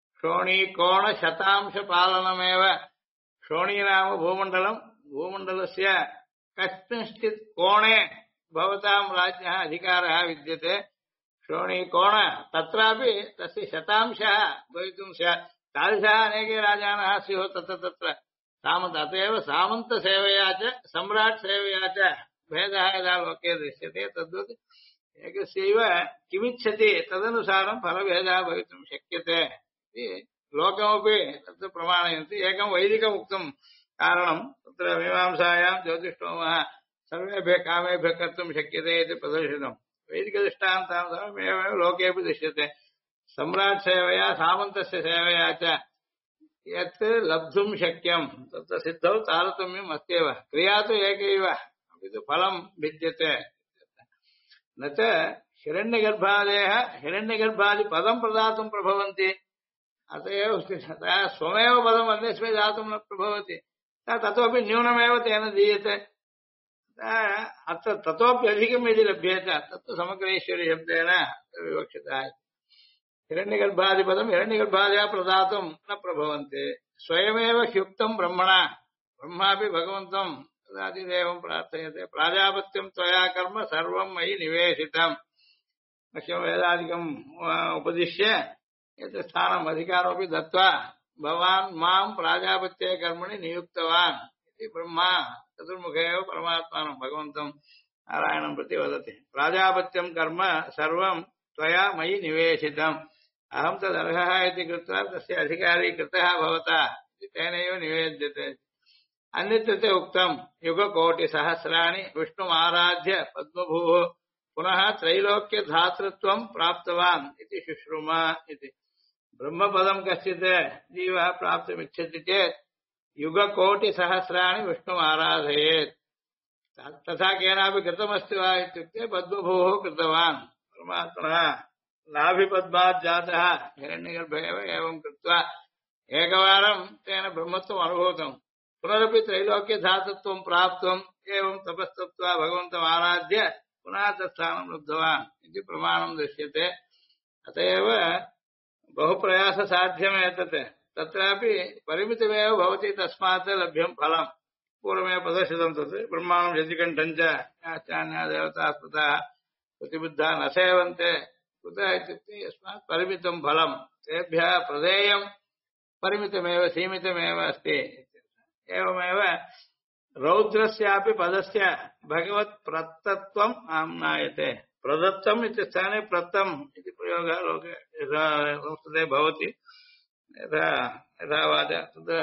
A: श्रोणीकोणशतांशपालनमेव श्रोणी नाम भूमण्डलं भूमण्डलस्य कस्मिंश्चित् कोणे भवतां राज्ञः अधिकारः विद्यते श्रोणीकोण तत्रापि तस्य शतांशः भवितुं स्यात् तादृशाः अनेके राजानः स्युः तत्र सामन्त अत एव सामन्तसेवया च सम्राट् सेवया च भेदः यदा लोके दृश्यते तद्वत् एकस्यैव किमिच्छति तदनुसारं फलभेदः भवितुं शक्यते इति लोकमपि तत्र प्रमाणयन्ति एकं वैदिकमुक्तं कारणं तत्र मीमांसायां ज्योतिष्ठोमः सर्वेभ्यः कामेभ्यः कर्तुं शक्यते इति प्रदर्शितम् वैदिकदृष्टान्तानुसारम् एवमेव लोकेऽपि दृश्यते सम्राट् सेवया सामन्तस्य सेवया च यत् लब्धुं शक्यं तत्र सिद्धौ तारतम्यम् अस्त्येव क्रिया तु एकैव अपि तु फलं भिद्यते न च हिरण्यगर्भादयः हिरण्यगर्भादिपदं प्रदातुं प्रभवन्ति अत एव स्वमेव पदम् अन्यस्मै दातुं न प्रभवति ततोपि न्यूनमेव तेन दीयते अत्र ततोप्यधिकं यदि लभ्येत तत्तु समग्रैश्वर्यशब्देन विवक्षितः हिरण्यगर्भादिपदं हिरण्यगर्भादयः प्रदातुं न प्रभवन्ति स्वयमेव ह्युक्तं ब्रह्मणा ब्रह्मापि भगवन्तं तदादिदेवं प्रार्थयते प्राजापत्यं त्वया कर्म सर्वं मयि निवेशितम् मह्यं वेदादिकम् उपदिश्य एतत् स्थानम् अधिकारोऽपि दत्त्वा भवान् मां प्राजापत्ये कर्मणि नियुक्तवान् इति ब्रह्मा चतुर्मुखे एव परमात्मानं भगवन्तं नारायणं प्रति वदति प्राजापत्यं कर्म सर्वं त्वया मयि निवेशितम् अहं तदर्हः इति कृत्वा तस्य अधिकारी कृतः भवता इति तेनैव निवेद्यते अन्यत्र उक्तं युगकोटिसहस्राणि विष्णुमाराध्य पद्मभूः पुनः त्रैलोक्यधातृत्वं प्राप्तवान् इति शुश्रुमा इति ब्रह्मपदं कश्चित् जीवः प्राप्तुमिच्छति चेत् युगकोटिसहस्राणि विष्णुम् आराधयेत् तथा केनापि कृतमस्ति वा इत्युक्ते पद्मभूः कृतवान् परमात्मनः नाभिपद्मात् जातः हिरण्यगर्भ एवं कृत्वा एकवारं तेन ब्रह्मत्वम् अनुभूतम् पुनरपि त्रैलोक्यधातुत्वं प्राप्तुम् एवं तपस्तप्त्वा भगवन्तम् आराध्य पुनः तत्स्थानं लब्धवान् इति प्रमाणं दृश्यते अत एव बहुप्रयाससाध्यम् एतत् तत्रापि परिमितमेव भवति तस्मात् लभ्यं फलम् पूर्वमेव प्रदर्शितं तत् ब्रह्माणं शशिकण्ठं च याश्चान्या देवताः स्मृताः प्रतिबुद्धा न सेवन्ते कुतः इत्युक्ते यस्मात् परिमितं फलम् तेभ्यः प्रदेयं परिमितमेव सीमितमेव अस्ति एवमेव रौद्रस्यापि पदस्य भगवत्प्रत्तत्वम् आम्नायते प्रदत्तम् इति स्थाने प्रत्तम् इति प्रयोगः लोके संस्कृते भवति यथा वाच तत्र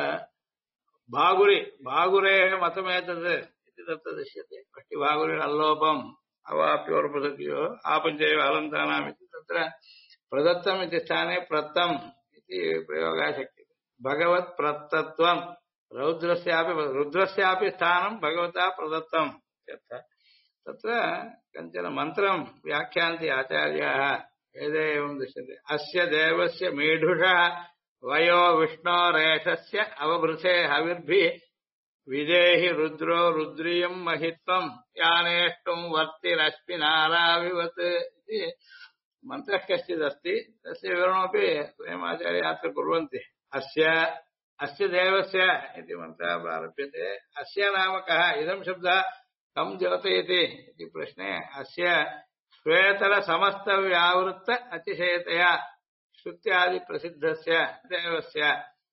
A: भागुरेः मतमेतत् इति तत्र दृश्यते पष्टिभागुरिरल्लोपम् अवाप्योर्पसत्यो आपञ्चैव हलन्तानाम् इति तत्र प्रदत्तम् इति स्थाने प्रत्तम् इति प्रयोगः शक्यते भगवत्प्रत्तत्वम् रुद्रस्यापि स्थानं भगवता प्रदत्तम् तत्र कञ्चन मन्त्रं व्याख्यान्ति आचार्याः वेदे एवं दृश्यते अस्य देवस्य मीढुषः वयो विष्णोरेषस्य अवभृते हविर्भिः विदेहि रुद्रो रुद्रियं महित्वं यानेष्टुं वर्तिरश्मिनाराविवत् इति मन्त्रः कश्चिदस्ति तस्य विवरणमपि स्वयम् आचार्याः अत्र कुर्वन्ति अस्य देवस्य इति मन्त्रः प्रारभ्यते अस्य नाम कः इदं शब्दः कं द्योतयति इति प्रश्ने अस्य श्वेतलसमस्तव्यावृत्त अतिशयतया श्रुत्यादिप्रसिद्धस्य देवस्य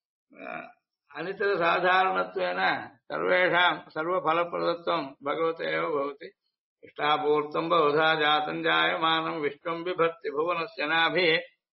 A: अनितरसाधारणत्वेन सर्वेषां सर्वफलप्रदत्वं भगवते एव भवति इष्टापूर्तं बहुधा जातं जायमानं विश्वं बिभर्ति भुवनस्य नाभिः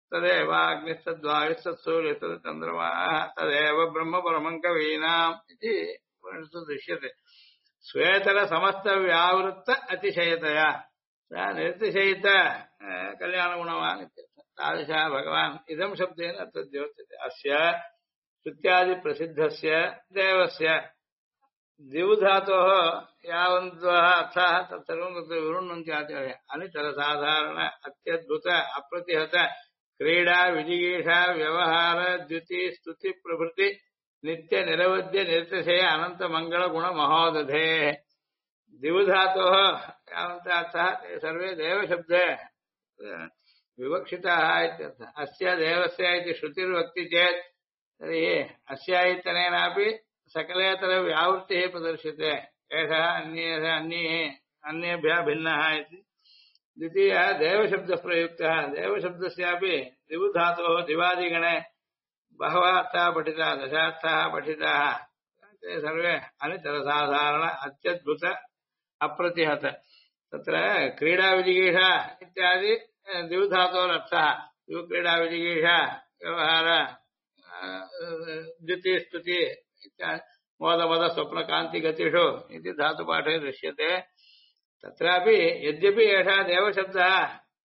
A: तदेवाग्निस्तद्वायुस्तत्सूर्यस्तच्चन्द्रमाः तदेव ब्रह्म परमं कवीनाम् इति दृश्यते श्वेतलसमस्तव्यावृत्त अतिशयतया सः निर्तिशयित कल्याणगुणवान् तादृशः भगवान् इदं शब्देन अत्र द्योत्यते अस्य श्रुत्यादिप्रसिद्धस्य देवस्य दिवधातोः यावन्त्वः अर्थाः तत्सर्वं तत्र विवृण्वन्ति आचार्याः अनितरसाधारण अत्यद्भुत अप्रतिहत क्रीडा विजिगीषा व्यवहार द्युति स्तुति प्रभृति नित्य निरवध्य निर्तिशय अनंत मंगल गुण महोदधे दिवधातोः यावन्तः अर्थाः ते सर्वे देवशब्दे विवक्षिताः इत्यर्थः अस्य देवस्य इति श्रुतिर्वक्ति चेत् तर्हि अस्य इत्यनेनापि सकलेतरव्यावृत्तिः प्रदर्श्यते एषः अन्येभ्यः भिन्नः इति द्वितीयः देवशब्दः प्रयुक्तः देवशब्दस्यापि दिवधातोः दिवादिगणे बहवः अर्थाः पठिताः दशार्थाः पठिताः ते सर्वे अनितरसाधारण अत्यद्भुत अप्रतिहत तत्र क्रीडाविजिगीषा इत्यादि दिवधातोरर्थः दिवक्रीडाविजिगीषा व्यवहार द्युति स्तुति मोदमद स्वप्नकान्तिगतिषु इति धातुपाठे दृश्यते तत्रापि यद्यपि एषः देवशब्दः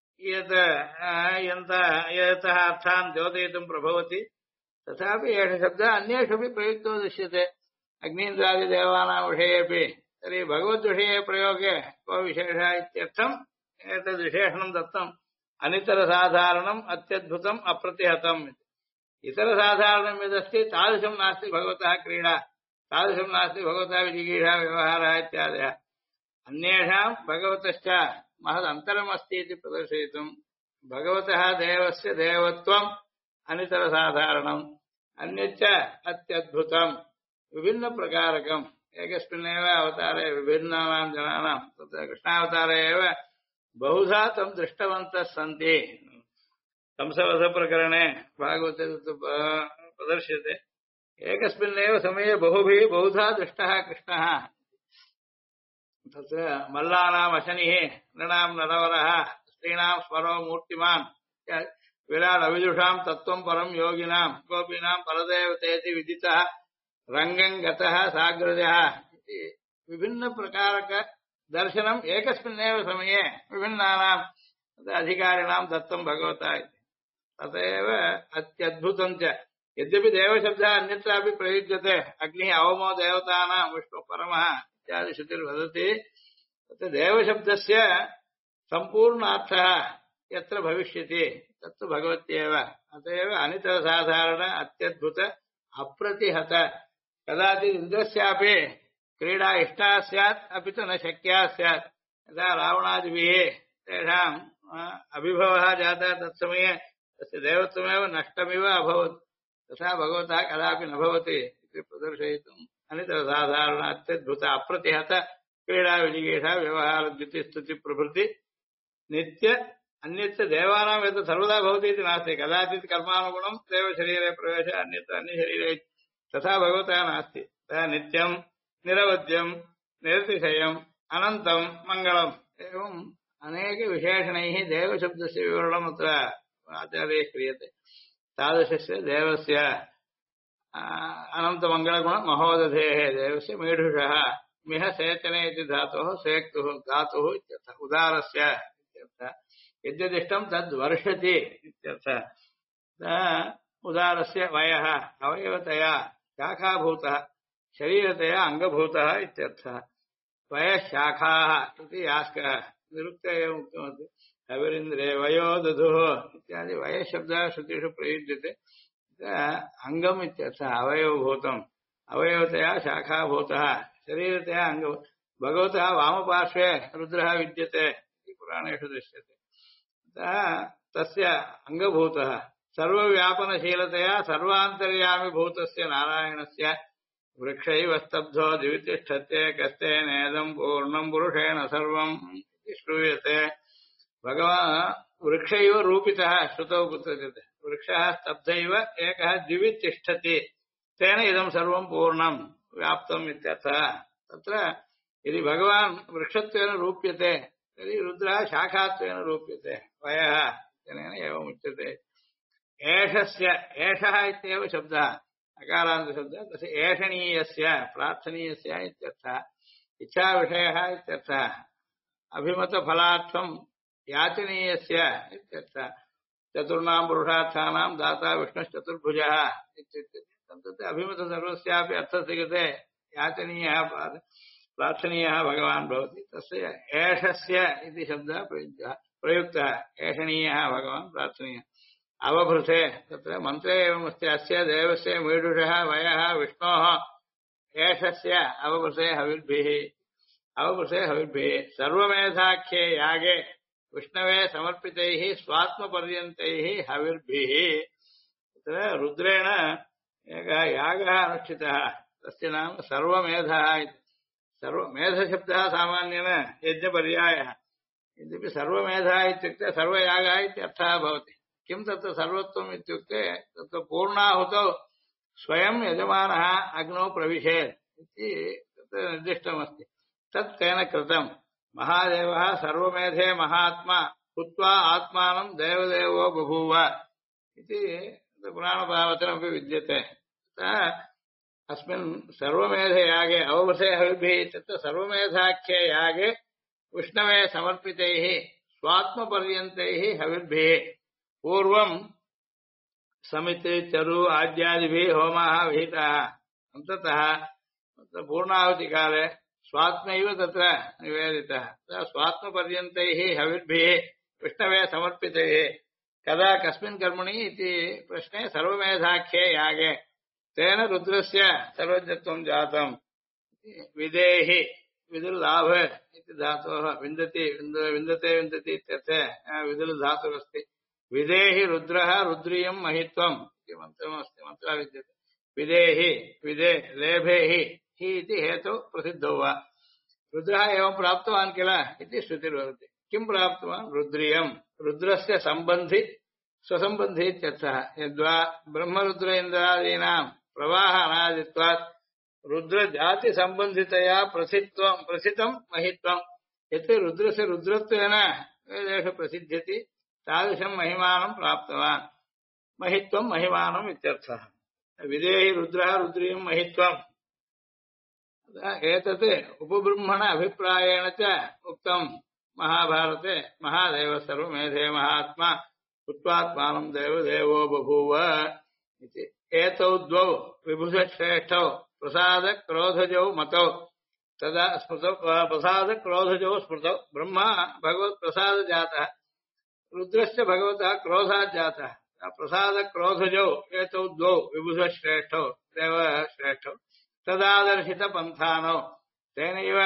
A: यतः अर्थान् द्योतयितुं प्रभवति तथापि एषः शब्दः अन्येषु प्रयुक्तो दृश्यते अग्नीन्द्रादिदेवानां विषयेपि तर्हि भगवद्विषये प्रयोगे को विशेषः इत्यर्थम् एतद्विशेषणं दत्तम् अनितरसाधारणम् अत्यद्भुतम् अप्रतिहतम् इतरसाधारणं यदस्ति तादृशं नास्ति भगवतः क्रीडा तादृशं नास्ति भगवतः विजिगीषा व्यवहारः इत्यादयः अन्येषां भगवतश्च महदन्तरम् अस्ति इति प्रदर्शयितुं भगवतः देवस्य देवत्वम् अनितरसाधारणम् अन्यच्च अत्यद्भुतम् विभिन्नप्रकारकम् एकस्मिन्नेव अवतारे विभिन्नानां जनानां तत्र कृष्णावतारे एव बहुधा तं दृष्टवन्तः सन्ति कंसवधप्रकरणे भागवते प्रदर्श्यते एकस्मिन्नेव समये बहुभिः बहुधा दृष्टः कृष्णः तत्र मल्लानाम् अशनिः नृणां नरवरः स्त्रीणां स्मरो मूर्तिमान् विराट् अविदुषां तत्त्वं परं योगिनां गोपीनां परदेवतेति विदितः रङ्गं गतः साग्रजः इति विभिन्नप्रकारकदर्शनम् एकस्मिन्नेव समये विभिन्नानां अधिकारिणां दत्तं भगवता इति तदेव अत्यद्भुतं च यद्यपि देवशब्दः अन्यत्रापि प्रयुज्यते अग्निः अवमो देवतानां विष्णु परमः इत्यादि श्रुतिर्वदति तत् देवशब्दस्य सम्पूर्णार्थः यत्र भविष्यति तत्तु भगवत्येव अतएव अनितरसाधारण अत्यद्भुत अप्रतिहत कदाचित् इन्द्रस्यापि क्रीडा इष्टा स्यात् अपि तु न शक्या स्यात् यदा रावणादिभिः तेषाम् अभिभवः जातः तत्समये तस्य देवत्वमेव नष्टमिव अभवत् तथा भगवतः कदापि न भवति इति प्रदर्शयितुम् अनितरसाधारण अत्यद्भुत अप्रतिहत क्रीडा विजिगीषा व्यवहार द्युतिस्तुति प्रभृति नित्य अन्यत्र देवानां यत् सर्वदा भवति इति नास्ति कदाचित् कर्मानुगुणं देवशरीरे प्रवेशः अन्यत्र अन्यशरीरे तथा भगवतः नास्ति तथा नित्यं निरवध्यं निरतिशयम् अनन्तं मङ्गलम् एवम् अनेक विशेषणैः देवशब्दस्य विवरणम् अत्र आचार्यैः क्रियते तादृशस्य देवस्य अनन्तमङ्गलगुण महोदधेः देवस्य मीढुषः मिह सेचने इति धातोः सेक्तुः धातुः इत्यर्थः उदारस्य इत्यर्थः यद्यदिष्टं तद्वर्षति इत्यर्थः उदारस्य वयः अवयवतया शाखाभूतः शरीरतया अङ्गभूतः इत्यर्थः वयशाखाः इति यास्कः निरुक्ते एव उक्तमस्ति हविरिन्द्रे वयो दधुः इत्यादि वयशब्दः श्रुतिषु प्रयुज्यते अङ्गम् इत्यर्थः अवयवभूतम् अवयवतया शाखाभूतः शरीरतया अङ्ग भगवतः वामपार्श्वे रुद्रः विद्यते इति पुराणेषु दृश्यते तस्य अङ्गभूतः सर्वव्यापनशीलतया सर्वान्तर्यामिभूतस्य नारायणस्य वृक्षैव स्तब्धो दिवितिष्ठते कस्तेनेदम् पूर्णम् पुरुषेण सर्वम् इति श्रूयते भगवान् वृक्षैव रूपितः श्रुतौ कुत्रचित् वृक्षः स्तब्धैव एकः दिवि तिष्ठति तेन इदं सर्वं पूर्णं व्याप्तम् इत्यर्थः तत्र यदि भगवान् वृक्षत्वेन रूप्यते तर्हि रुद्रः शाखात्वेन रूप्यते वयः इत्यनेन एवम् उच्यते एषस्य एषः इत्येव शब्दः अकारान्तशब्दः तस्य एषणीयस्य प्रार्थनीयस्य इत्यर्थः इच्छाविषयः इत्यर्थः अभिमतफलार्थं याचनीयस्य इत्यर्थः चतुर्णां पुरुषार्थानां दाता विष्णुश्चतुर्भुजः इत्युच्यते तत् अभिमतसर्वस्यापि अर्थस्य कृते याचनीयः प्रार्थनीयः भगवान् भवति तस्य एषस्य इति शब्दः प्रयुक्तः एषणीयः भगवान् प्रार्थनीयः अवभृते तत्र मन्त्रे एवमस्ति अस्य देवस्य मीढुषः वयः विष्णोः एषस्य अवभृते हविर्भिः सर्वमेधाख्ये यागे विष्णवे समर्पितैः स्वात्मपर्यन्तैः हविर्भिः तत्र रुद्रेण एकः यागः अनुष्ठितः तस्य नाम सर्वमेधः इति सर्वमेधशब्दः सामान्येन यज्ञपर्यायः यद्यपि सर्वमेधः इत्युक्ते सर्वयागः इत्यर्थः भवति किं तत्र सर्वत्वम् इत्युक्ते तत्र पूर्णाहुतौ स्वयं यजमानः अग्नौ प्रविशेत् इति तत्र निर्दिष्टमस्ति तत् तेन कृतं महादेवः सर्वमेधे महात्मा हुत्वा आत्मानं देवदेवो बभूव इति पुराणप्रवचनमपि विद्यते अस्मिन् सर्वमेधयागे अवभृते हविर्भिः इत्यत्र सर्वमेधाख्ये यागे विष्णवे समर्पितैः स्वात्मपर्यन्तैः हविर्भिः पूर्वं समिति चरु आद्यादिभिः होमाः विहिताः अन्ततः पूर्णाहुतिकाले स्वात्मैव तत्र निवेदितः स्वात्मपर्यन्तैः हविर्भिः विष्णवे समर्पितैः कदा कस्मिन् कर्मणि इति प्रश्ने सर्वमेधाख्ये यागे तेन रुद्रस्य सर्वज्ञत्वं जातम् विदेहि विदुर्लाभ इति धातोः विन्दति विन्दते विन्दति इत्यर्थे विदुर्धातुरस्ति विदेहि रुद्रः रुद्रियं महित्वम् इति मन्त्रमस्ति मन्त्रः विद्यते विदेहि विदे लेभेहि हि इति हेतु प्रसिद्धौ वा रुद्रः एवं प्राप्तवान् किल इति श्रुतिर्वदति किं प्राप्तवान् रुद्रियं रुद्रस्य सम्बन्धि स्वसम्बन्धि इत्यर्थः यद्वा ब्रह्मरुद्र इन्द्रादीनां प्रवाह अनादित्वात् रुद्रजातिसम्बन्धितया प्रसिद्धं महित्वं यत् रुद्रस्य रुद्रत्वेन वेदेषु प्रसिद्ध्यति तादृशं महिमानं प्राप्तवान् महित्वं महिमानम् इत्यर्थः विदेहि रुद्रः रुद्रियं महित्वम् एतत् उपब्रह्मण अभिप्रायेण च उक्तं महाभारते महादेव सर्वमेधे महात्मा कृत्वात्मानं देवदेवो बभूव इति एतौ द्वौ विभुधश्रेष्ठौ प्रसादक्रोधजौ मतौ तदा स्मृतौ प्रसादक्रोधजौ स्मृतौ ब्रह्मा भगवत्प्रसादजातः रुद्रश्च भगवतः क्रोधात् जातः प्रसादक्रोधजौ एतौ द्वौ विभुधश्रेष्ठौ देवश्रेष्ठौ तदादर्शितपन्थानौ तेनैव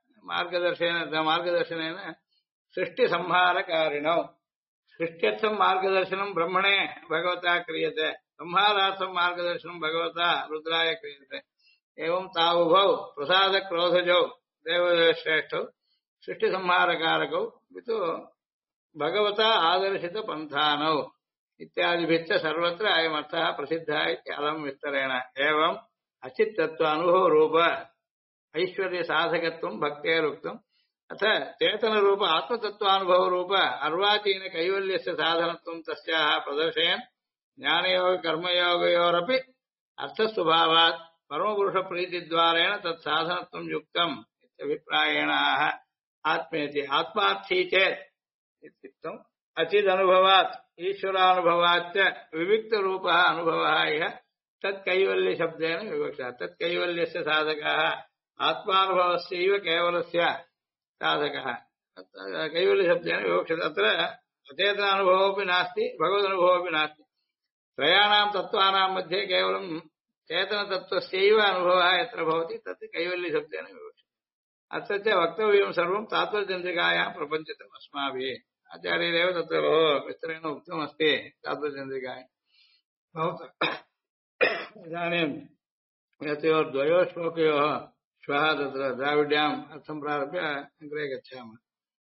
A: मार्गदर्शनेन सृष्टिसंहारकारिणौ सृष्ट्यर्थं मार्गदर्शनं ब्रह्मणे भगवता क्रियते संहारार्थं मार्गदर्शनं भगवता रुद्राय क्रियते एवं तावुभौ प्रसादक्रोधजौ देवश्रेष्ठौ सृष्टिसंहारकारकौ किन्तु भगवता आदर्शितपन्थानौ इत्यादिभिश्च सर्वत्र अयमर्थः प्रसिद्धः इति अलं विस्तरेण एवम् अचित्तत्वानुभवरूप ऐश्वर्यसाधकत्वं भक्तेरुक्तम् अथ चेतनरूप आत्मतत्त्वानुभवरूप अर्वाचीनकैवल्यस्य साधनत्वं तस्याः प्रदर्शयन् ज्ञानयोगकर्मयोगयोरपि अर्थस्वभावात् परमपुरुषप्रीतिद्वारेण तत्साधनत्वं युक्तम् इत्यभिप्रायेण आत्मेति आत्मार्थी चेत् इत्युक्तम् अचिदनुभवात् ईश्वरानुभवाच्च विविक्तरूपः अनुभवः इह तत्कैवल्यशब्देन विवक्षः तत्कैवल्यस्य साधकः आत्मानुभवस्यैव केवलस्य साधकः कैवल्यशब्देन विवक्षते अत्र अचेतनानुभवोऽपि नास्ति भगवदनुभवोऽपि नास्ति त्रयाणां तत्त्वानां मध्ये केवलं चेतनतत्त्वस्यैव अनुभवः यत्र भवति तत् कैवल्यशब्देन विवक्षते अत्र च वक्तव्यं सर्वं तात्पर्यचन्द्रिकायां प्रपञ्चितम् अस्माभिः आचार्यरेव तत्र बहु विस्तरेण उक्तमस्ति तात्पर्यचन्द्रिकायां भवतः इदानीं यतयोर्द्वयोः श्लोकयोः श्वः तत्र द्राविड्याम् अर्थं प्रारभ्य अग्रे गच्छामः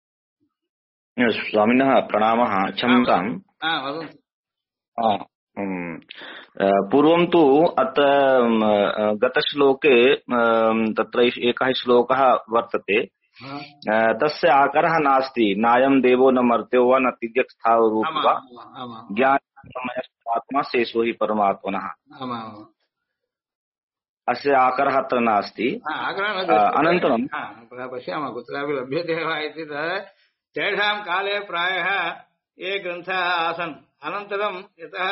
B: स्वामिनः प्रणामः क्षम्यताम्
A: वदन्तु
B: पूर्वं तु अत्र गतश्लोके तत्र एकः श्लोकः वर्तते तस्य आकारः नास्ति नायं देवो न मर्त्यो वा न तिर्यक्स्थावरूपो वा ज्ञानमयस्त्वात्मा शेषो हि परमात्मनः अस्य आकारः अत्र नास्ति अनन्तरं
A: पश्यामः कुत्रापि लभ्यते वा इति तेषां काले प्रायः ये ग्रन्थाः आसन् अनन्तरं यतः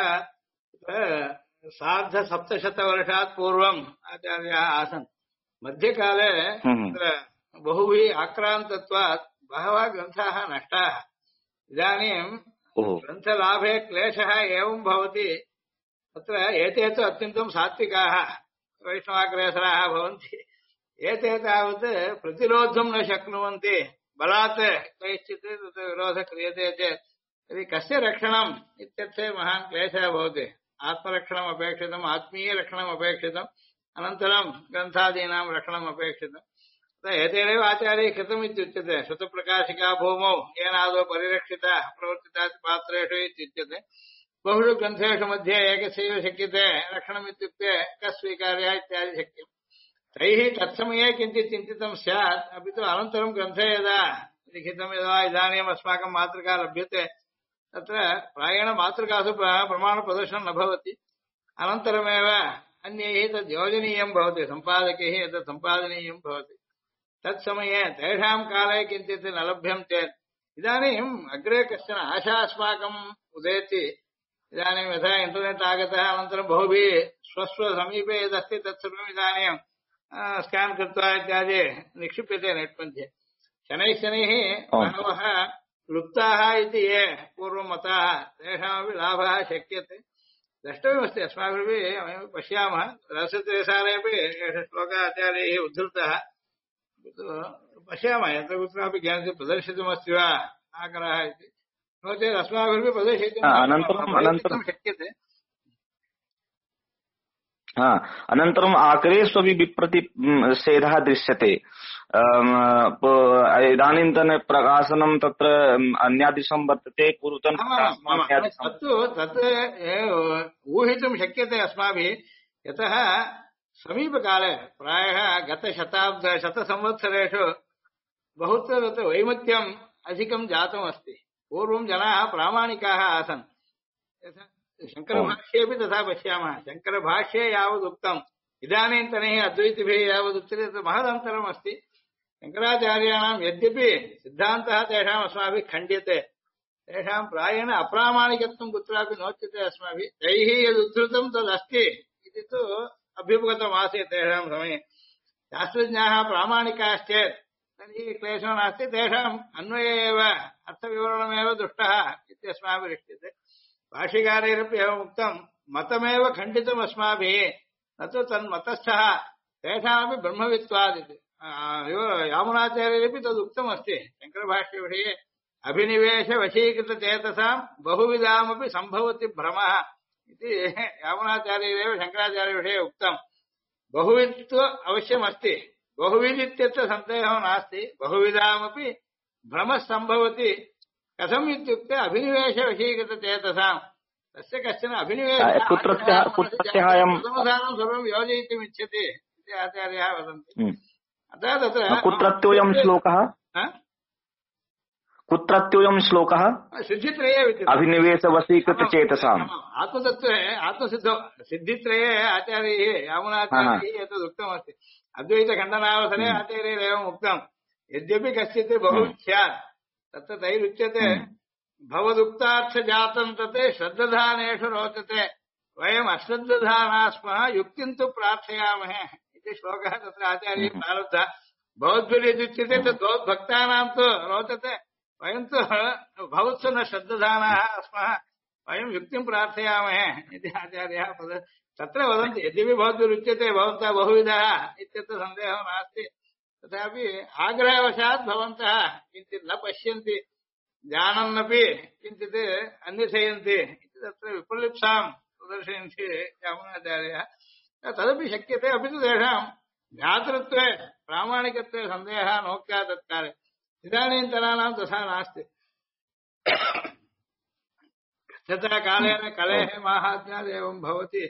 A: सार्धसप्तशतवर्षात् पूर्वम् आचार्याः आसन् मध्यकाले तत्र बहुभिः आक्रान्तत्वात् बहवः ग्रन्थाः नष्टाः इदानीं ग्रन्थलाभे क्लेशः एवं भवति तत्र एते तु अत्यन्तं सात्विकाः वैष्णवाग्रेसराः भवन्ति एते तावत् प्रतिरोद्धुं न शक्नुवन्ति बलात् कैश्चित् तत्र विरोधः क्रियते चेत् यदि कस्य रक्षणम् इत्यर्थे महान् क्लेशः भवति आत्मरक्षणम् अपेक्षितम् आत्मीयरक्षणम् अपेक्षितम् अनन्तरं ग्रन्थादीनां रक्षणम् अपेक्षितम् एतेनैव आचार्यैः कृतम् इत्युच्यते श्रुतप्रकाशिका भूमौ येनादौ परिरक्षिता प्रवर्तिता पात्रेषु इत्युच्यते बहुषु ग्रन्थेषु मध्ये एकस्यैव शक्यते रक्षणम् इत्युक्ते कस्वीकार्यः इत्यादि शक्यम् तैः तत्समये किञ्चित् चिन्तितं स्यात् अपि तु अनन्तरं ग्रन्थे यदा लिखितं यदा इदानीम् अस्माकं मातृका लभ्यते तत्र प्रायेण मातृकासु प्रमाणप्रदर्शनं न भवति अनन्तरमेव अन्यैः तद् योजनीयं भवति सम्पादकैः एतत् सम्पादनीयं भवति तत्समये तेषां काले किञ्चित् न लभ्यं चेत् इदानीम् अग्रे कश्चन आशा अस्माकम् उदेति इदानीं यथा इण्टर्नेट् आगतः अनन्तरं बहुभिः स्वस्वसमीपे यदस्ति तत्सर्वम् इदानीं स्कान् कृत्वा इत्यादि निक्षिप्यते नेट् मध्ये शनैः शनैः बहवः लुप्ताः इति ये पूर्वं मताः तेषामपि लाभः शक्यते द्रष्टव्यमस्ति अस्माभिः वयं पश्यामः रसत्रयसारेपि एषः श्लोकः आचार्यैः उद्धृतः पश्यामः यत्र कुत्रापि ज्ञानस्य प्रदर्शितमस्ति वा आकरः इति नो चेत् अस्माभिः प्रदर्शितुं शक्यते
B: अनन्तरम् आकरेष्वपि विप्रतिषेधः दृश्यते इदानीन्तन प्रकाशनं तत्र अन्यादिशं वर्तते पूर्वतन
A: तत् ऊहितुं शक्यते अस्माभिः यतः समीपकाले प्रायः शतसंवत्सरेषु बहुत्र तत्र वैमत्यम् अधिकं जातमस्ति पूर्वं जनाः प्रामाणिकाः आसन् शङ्करभाष्येऽपि तथा पश्यामः शङ्करभाष्ये यावदुक्तम् इदानीन्तनैः अद्वैतिभिः यावदुच्यते तत् महदन्तरम् अस्ति शङ्कराचार्याणां यद्यपि सिद्धान्तः तेषाम् अस्माभिः खण्ड्यते तेषां प्रायेण अप्रामाणिकत्वं कुत्रापि नोच्यते अस्माभिः तैः यदुद्धृतं तदस्ति इति तु अभ्युपगतमासीत् तेषां समये शास्त्रज्ञाः प्रामाणिकाश्चेत् तर्हि क्लेशो नास्ति तेषाम् अन्वये एव अर्थविवरणमेव दुष्टः इत्यस्माभिः दृश्यते भाष्यकारैरपि एवम् उक्तं मतमेव खण्डितम् अस्माभिः न तु तन्मतस्थः तेषामपि ब्रह्मवित्वादिति यामुनाचार्यैरपि तदुक्तमस्ति शङ्करभाष्यविषये अभिनिवेश वशीकृतचेतसां बहुविधामपि सम्भवति भ्रमः इति यामुनाचार्यैरेव शङ्कराचार्यविषये उक्तम् बहुवित्व अवश्यमस्ति बहुविधित्यत्र सन्देहो नास्ति बहुविधामपि भ्रमः सम्भवति कथम् इत्युक्ते अभिनिवेशवशीकृतचेतसां तस्य कश्चन अभिनिवेशः प्रथमसारं सर्वं योजयितुम् इच्छति इति आचार्याः वदन्ति अतः तत्र
B: कुत्रत्योऽयं श्लोकः कुत्रत्योऽयं श्लोकः
A: सिद्धित्रये विद्यते
B: अभिनिवेशवशीकृतचेतसाम्
A: आत्मतत्त्वे आत्मसिद्धौ सिद्धित्रये आचार्यैः यामुनाचार्यैः एतद् उक्तमस्ति अद्वैतखण्डनावसरे आचार्यैरेवम् उक्तम् यद्यपि कश्चित् बहु स्यात् तत्र तैरुच्यते भवदुक्तार्थजातं तत् श्रद्दधानेषु रोचते वयम् अश्रद्दधानाः स्मः युक्तिं तु प्रार्थयामहे इति श्लोकः तत्र आचार्यैः प्रारब्धः भवद्भिर्यदुच्यते तद् भवद्भक्तानां तु रोचते वयं तु भवत्सु न श्रद्दधानाः स्मः वयं युक्तिं प्रार्थयामहे इति आचार्याः तत्र वदन्ति यद्यपि भवद्भिरुच्यते भवन्तः बहुविधः इत्यत्र सन्देहो नास्ति तथापि आग्रहवशात् भवन्तः किञ्चित् न पश्यन्ति जानन्नपि किञ्चित् अन्वेषयन्ति इति तत्र विप्रलिप्सां प्रदर्शयन्ति यामुनाचार्यः तदपि शक्यते अपि तु तेषां ज्ञातृत्वे प्रामाणिकत्वे सन्देहः नोक्तः तत्काले इदानीन्तनानां तथा नास्ति तथा कालेन कलेः माहात्म्यादेवं भवति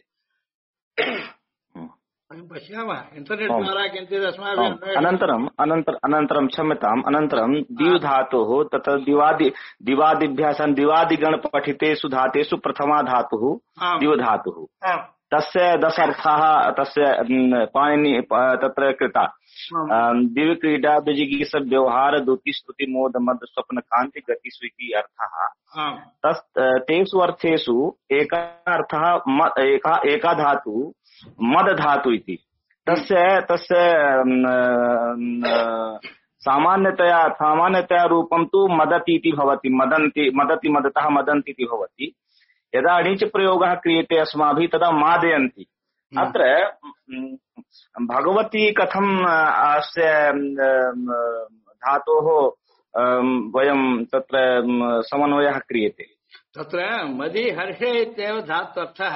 A: वयं पश्यामः इंटरनेट् द्वारा किञ्चित् अस्माभिः
B: अनन्तरं क्षम्यताम् अनन्तरं द्विधातोः तत्र दिवादिभ्यासन् दिवादिगण पठितेषु धातेषु प्रथमा धातुः दिवधातुः तस्य दशार्थाः तस्य पाणिनि तत्र कृता दिव्यक्रीडा बिजिगीष व्यवहार द्युति स्तुति मोद मद स्वप्न कांति गति स्वीति अर्थः तेषु अर्थेषु एकः एका धातु मद धातु इति तस्य सामान्यतया रूपं तु मदति इति भवति मदति मदतः मदन्ति इति भवति यदा णिच् प्रयोगः क्रियते अस्माभिः तदा मादयन्ति अत्र भगवती कथम् अस्य धातोः वयं तत्र समन्वयः क्रियते
A: तत्र मदि हर्षे इत्येव धात्वर्थः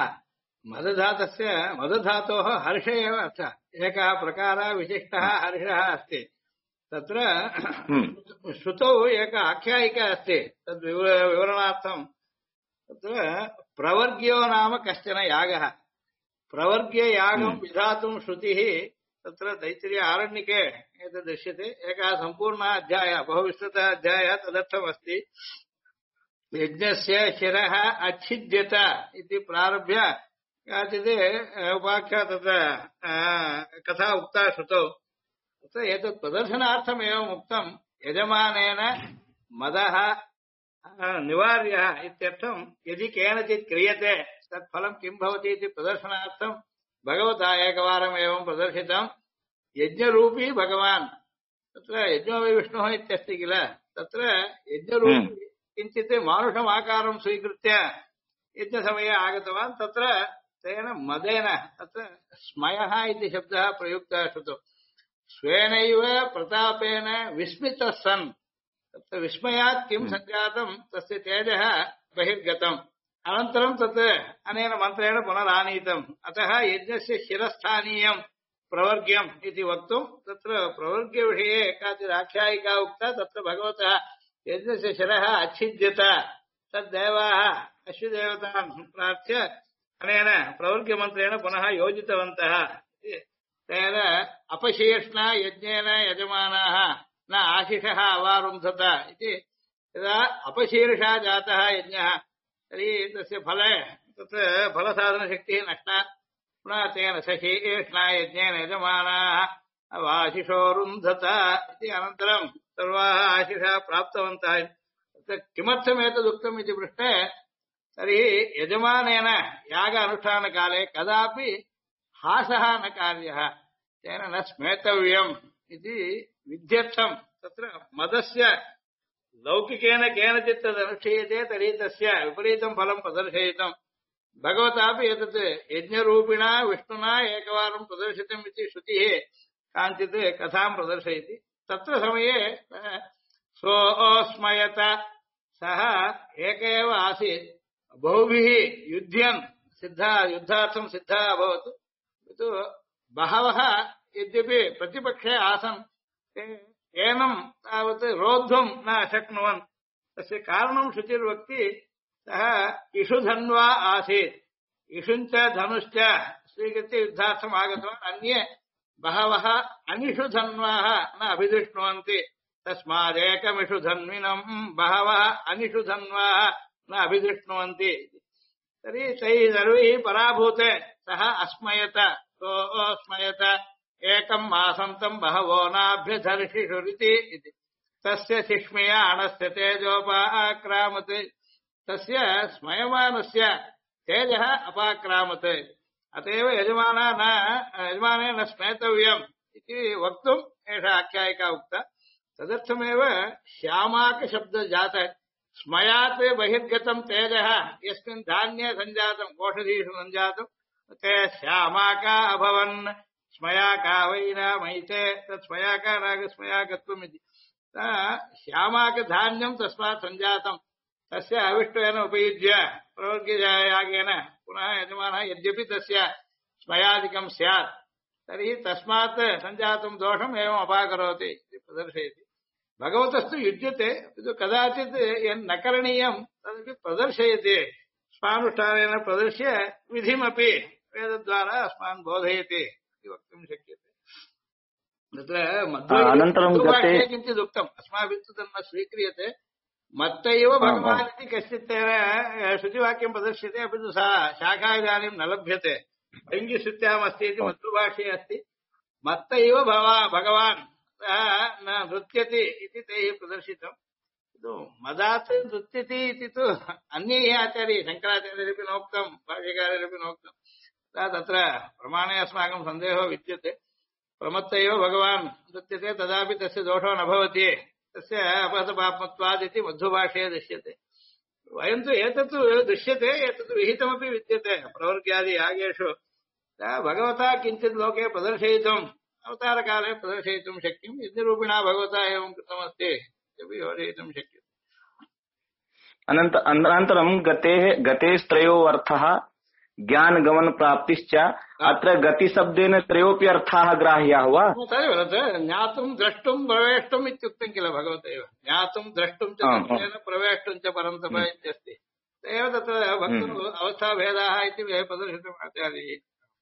A: मदधातोः हर्ष एव अर्थः एकः प्रकारः विशिष्टः हर्षः अस्ति तत्र श्रुतौ एक आख्यायिका अस्ति तद् विवरणार्थं तत्र प्रवर्ग्यो नाम कश्चन यागः प्रवर्ग्ययागं विधातुं श्रुतिः तत्र तैत्तिरीय आरण्यके एतद् दृश्यते एकः सम्पूर्णः अध्यायः बहुविस्तृतः अध्यायः तदर्थमस्ति यज्ञस्य शिरः अच्छिद्यत इति प्रारभ्य काचित् उपाख्या तत्र कथा उक्ता श्रुतौ तत्र एतत् प्रदर्शनार्थमेवम् उक्तं यजमानेन मदः निवार्यः इत्यर्थं यदि केनचित् क्रियते तत्फलं किं भवति इति प्रदर्शनार्थं भगवता एकवारम् एवं प्रदर्शितं यज्ञरूपी भगवान् तत्र यज्ञो वै विष्णुः इत्यस्ति किल तत्र यज्ञरूपी किञ्चित् मानुषमाकारं स्वीकृत्य यज्ञसमये आगतवान् तत्र तेन मदेन तत्र स्मयः इति शब्दः प्रयुक्तः श्रुतौ स्वेनैव प्रतापेन विस्मितः सन् तत्र विस्मयात् किं सञ्जातं तस्य तेजः बहिर्गतम् अनन्तरं तत् अनेन मन्त्रेण पुनरानीतम् अतः यज्ञस्य शिरस्थानीयं प्रवर्ग्यम् इति वक्तुं तत्र प्रवर्ग्यविषये काचित् आख्यायिका उक्ता तत्र भगवतः यज्ञस्य शिरः अच्छिद्यत तद्देवाः अश्वदेवतान् प्रार्थ्य अनेन प्रवर्ग्यमन्त्रेण पुनः योजितवन्तः तेन अपशीर्ष्णा यज्ञेन यजमानाः न आशिषः अवारुन्धत इति यदा अपशीर्षा जातः यज्ञः तर्हि तस्य फले तत्र फलसाधनशक्तिः नष्टा पुनः तेन सशीर्ष्णा यज्ञेन यजमानाः अवाशिषोरुन्धत इति अनन्तरं सर्वाः आशिषः प्राप्तवन्तः किमर्थमेतदुक्तम् इति पृष्टे तर्हि यजमानेन याग अनुष्ठानकाले कदापि हासः न कार्यः तेन न स्मेतव्यम् इति विध्यर्थम् तत्र मदस्य लौकिकेन केनचित् तदनुष्ठीयते तर्हि तस्य विपरीतं फलं प्रदर्शयितम् भगवतापि एतत् यज्ञरूपिणा विष्णुना एकवारं प्रदर्शितम् इति श्रुतिः काञ्चित् कथां प्रदर्शयति तत्र समये सोऽस्मयत सः एक एव आसीत् बहुभिः युध्यन् युद्धार्थं सिद्धः अभवत् किन्तु बहवः यद्यपि प्रतिपक्षे आसन् एनं तावत् रोद्धुं न अशक्नुवन् तस्य कारणं शुचिर्वक्ति सः इषुधन्वा आसीत् इषुञ्च धनुश्च स्वीकृत्य युद्धार्थम् आगतवान् अन्ये बहवः अनिषुधन्वाः न अभिदृष्णुवन्ति तस्मादेकमिषुधन्विनम् बहवः अनिषुधन्वाः न अभिदृष्णुवन्ति तर्हि तैः सर्वैः पराभूते सः अस्मयत सोऽस्मयत एकम् आसन्तम् बहवो नाभ्यधर्षिषुरिति इति तस्य शिष्मियाणस्य तेजोपाक्रामत् तस्य स्मयमानस्य तेजः अपाक्रामत् अतएव यजमाने न स्मेतव्यम् इति वक्तुम् एषा आख्यायिका उक्ता तदर्थमेव श्यामाकशब्दः जातः स्मयात् बहिर्गतं तेजः यस्मिन् धान्ये सञ्जातं ओषधीषु सञ्जातं ते श्यामाका अभवन् स्मयाका वैनामयिते तत् स्मयाका नागस्मयाकत्वम् इति श्यामाकधान्यं तस्मात् सञ्जातं तस्य अविष्टेन उपयुज्य प्रवर्ग्ययागेन पुनः यजमानः यद्यपि तस्य स्मयादिकं स्यात् तर्हि तस्मात् सञ्जातं दोषम् एवम् अपाकरोति इति प्रदर्शयति भगवतस्तु युज्यते कदाचित् यन्न करणीयं तदपि प्रदर्शयति स्वानुष्ठानेन प्रदर्श्य विधिमपि वेदद्वारा अस्मान् बोधयति इति वक्तुं शक्यते तत्र मध्वभाष्ये किञ्चित् उक्तम् अस्माभिः तु तन्न स्वीक्रियते मत्तैव भगवान् इति कश्चित् श्रुतिवाक्यं प्रदर्श्यते अपि तु सा शाखा इदानीं न लभ्यते भृङ्गिश्रुत्यामस्ति इति मध्वभाष्ये अस्ति मत्तैव भगवान् न नृत्यति इति तैः प्रदर्शितम् मदात् नृत्यति इति तु अन्यैः आचार्यैः शङ्कराचार्यैरपि नोक्तं भाष्यकारैरपि नोक्तं तत्र प्रमाणे अस्माकं सन्देहो विद्यते प्रमत्त एव भगवान् नृत्यते तदापि तस्य दोषो न भवति तस्य अपहतपाप्मत्वादिति मध्वभाष्ये दृश्यते वयं तु एतत् दृश्यते एतत् विहितमपि विद्यते प्रवर्ग्यादि यागेषु भगवता किञ्चित् लोके प्रदर्शयितुम् अवतारकाले प्रदर्शयितुं शक्यं यज्ञरूपिणा भगवता एवं कृतमस्ति इत्यपि योजयितुं शक्यते
B: अनन्तरं गतेस्त्रयो अर्थः ज्ञानगमन प्राप्तिश्च अत्र गतिशब्देन त्रयोऽपि अर्थाः ग्राह्याः वा
A: तदेव ज्ञातुं द्रष्टुं प्रवेष्टुम् इत्युक्तं किल भगवतेव ज्ञातुं द्रष्टुं च प्रवेष्टुं च परन्तप इत्यस्ति तदेव तत्र भक्तुः अवस्थाभेदाः इति प्रदर्शितम् आचार्यैः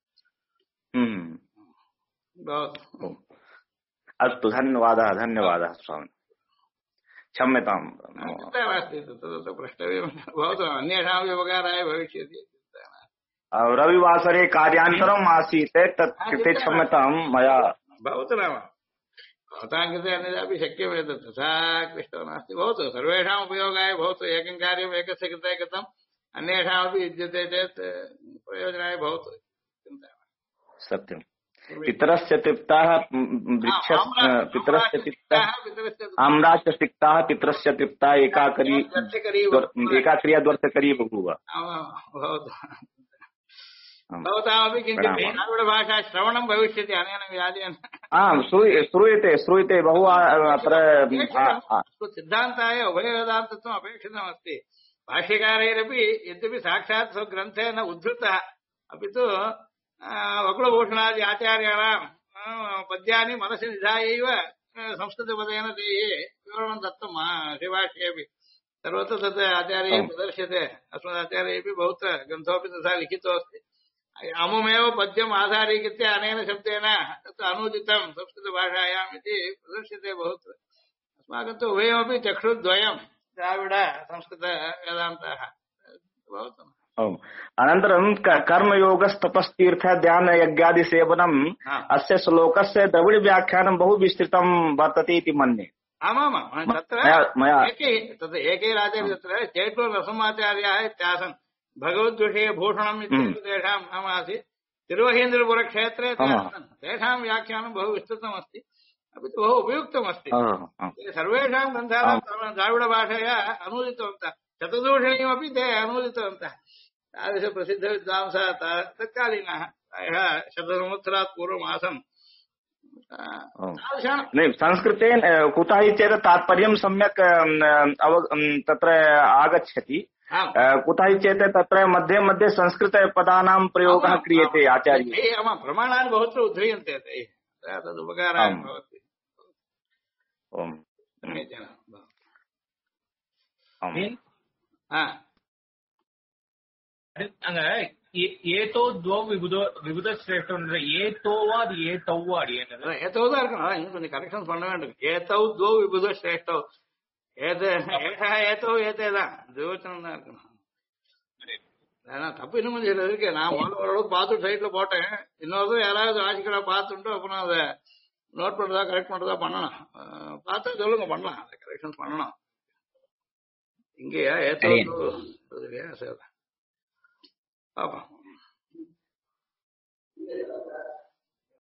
B: अस्तु धन्यवादः स्वामी क्षम्यताम्
A: चिन्ता नास्ति तत् प्रष्टव्यं भवतु अन्येषामपि उपकाराय भविष्यति
B: रविवासरे कार्यान्तरम् आसीत् तत् कृते क्षम्यतां मया
A: भवतु नाम भवतां कृते अन्यदापि शक्यमेतत् तथा क्लिष्टो नास्ति भवतु सर्वेषाम् उपयोगाय भवतु एकं कार्यम् एकस्य कृते कृतम् अन्येषामपि युज्यते चेत् प्रयोजनाय भवतु चिन्ता
B: सत्यम् पितरस्य तृप्ताः पितरस्य तृप्ताः आम्राश्च सिक्ताः पितरस्य तृप्ताः एकाक्रिया द्वर्थकरी बभूव
A: भवतामपि किञ्चित् द्राविडभाषा श्रवणं भविष्यति अनेन व्याजेन
B: श्रूयते बहु अत्र
A: सिद्धान्ताय उभयवेदान्तत्वम् अपेक्षितमस्ति भाष्यकारैरपि यद्यपि साक्षात् स्वग्रन्थे न उद्धृतः अपि तु वकुलभूषणादि आचार्याणां पद्यानि मनसि निधायैव संस्कृतपदेन तैः विवरणं दत्तं श्रीभाष्येऽपि सर्वत्र तत् आचार्यैः प्रदर्श्यते अस्मदाचार्यैः बहुत्र ग्रन्थोऽपि तथा लिखितोऽस्ति अमुमेव पद्यम् आधारीकृत्य अनेन शब्देन तत् अनूदितं संस्कृतभाषायाम् इति प्रदर्श्यते बहुत्र अस्माकं तु उभयमपि चक्षुर्द्वयं द्राविड संस्कृतवेदान्ताः भवतु
B: अनन्तरं कर्मयोगस्तपस्तीर्थ ध्यान यज्ञादिसेवनम् अस्य श्लोकस्य द्रविडव्याख्यानं बहु विस्तृतं वर्तते इति मन्ये
A: आमामां तत्र
B: मया
A: एकैराचार्य तत्र चेट्लूरसमाचार्याः इत्यासन् भगवद्विषये भूषणम् इत्येव तेषां नाम आसीत् तिरुवहेन्द्रपुरक्षेत्रे ते आसन् तेषां व्याख्यानं बहु विस्तृतमस्ति अपि तु बहु उपयुक्तमस्ति सर्वेषां ग्रन्थानां द्राविडभाषया अनूदितवन्तः शतदूषणीयमपि ते अनूदितवन्तः तादृशप्रसिद्धविद्वांसः तत्कालीनाः प्रायः 100 संवत्सरात् पूर्वम् आसन्
B: संस्कृतेन कुतः चेत् तात्पर्यं सम्यक् तत्र आगच्छति कुतः चेत् तत्र मध्ये मध्ये संस्कृतपदानां प्रयोगः क्रियते आचार्यैः
A: प्रमाणानि बहुत्र उद्ध्रियन्ते तैः तदुपकाराय भवति
C: அங்க ஏதோ துவோ விபுத ஸ்ரேஷ்டம் ஏதோவா அது ஏதோவா அடி என்ன
A: ஏதோ தான் இருக்கணும் இன்னும் கொஞ்சம் கரெக்ஷன் பண்ண வேண்டும் ஏதோ துவோ விபுத ஸ்ரேஷ்டோ ஏதோ ஏதேதான் துவச்சனம் தான் இருக்கணும் தப்பு இன்னும் கொஞ்சம் இருக்கு நான் ஓரளவுக்கு பார்த்துட்டு சைட்ல போட்டேன் இன்னொரு யாராவது ஆட்சிக்கலா பார்த்துட்டு அப்புறம் அதை நோட் பண்றதா கரெக்ட் பண்றதா பண்ணணும் பார்த்தா சொல்லுங்க பண்ணலாம் அதை கரெக்ஷன் பண்ணணும் இங்கேயா ஏதோ சரியா சரி பாப்பா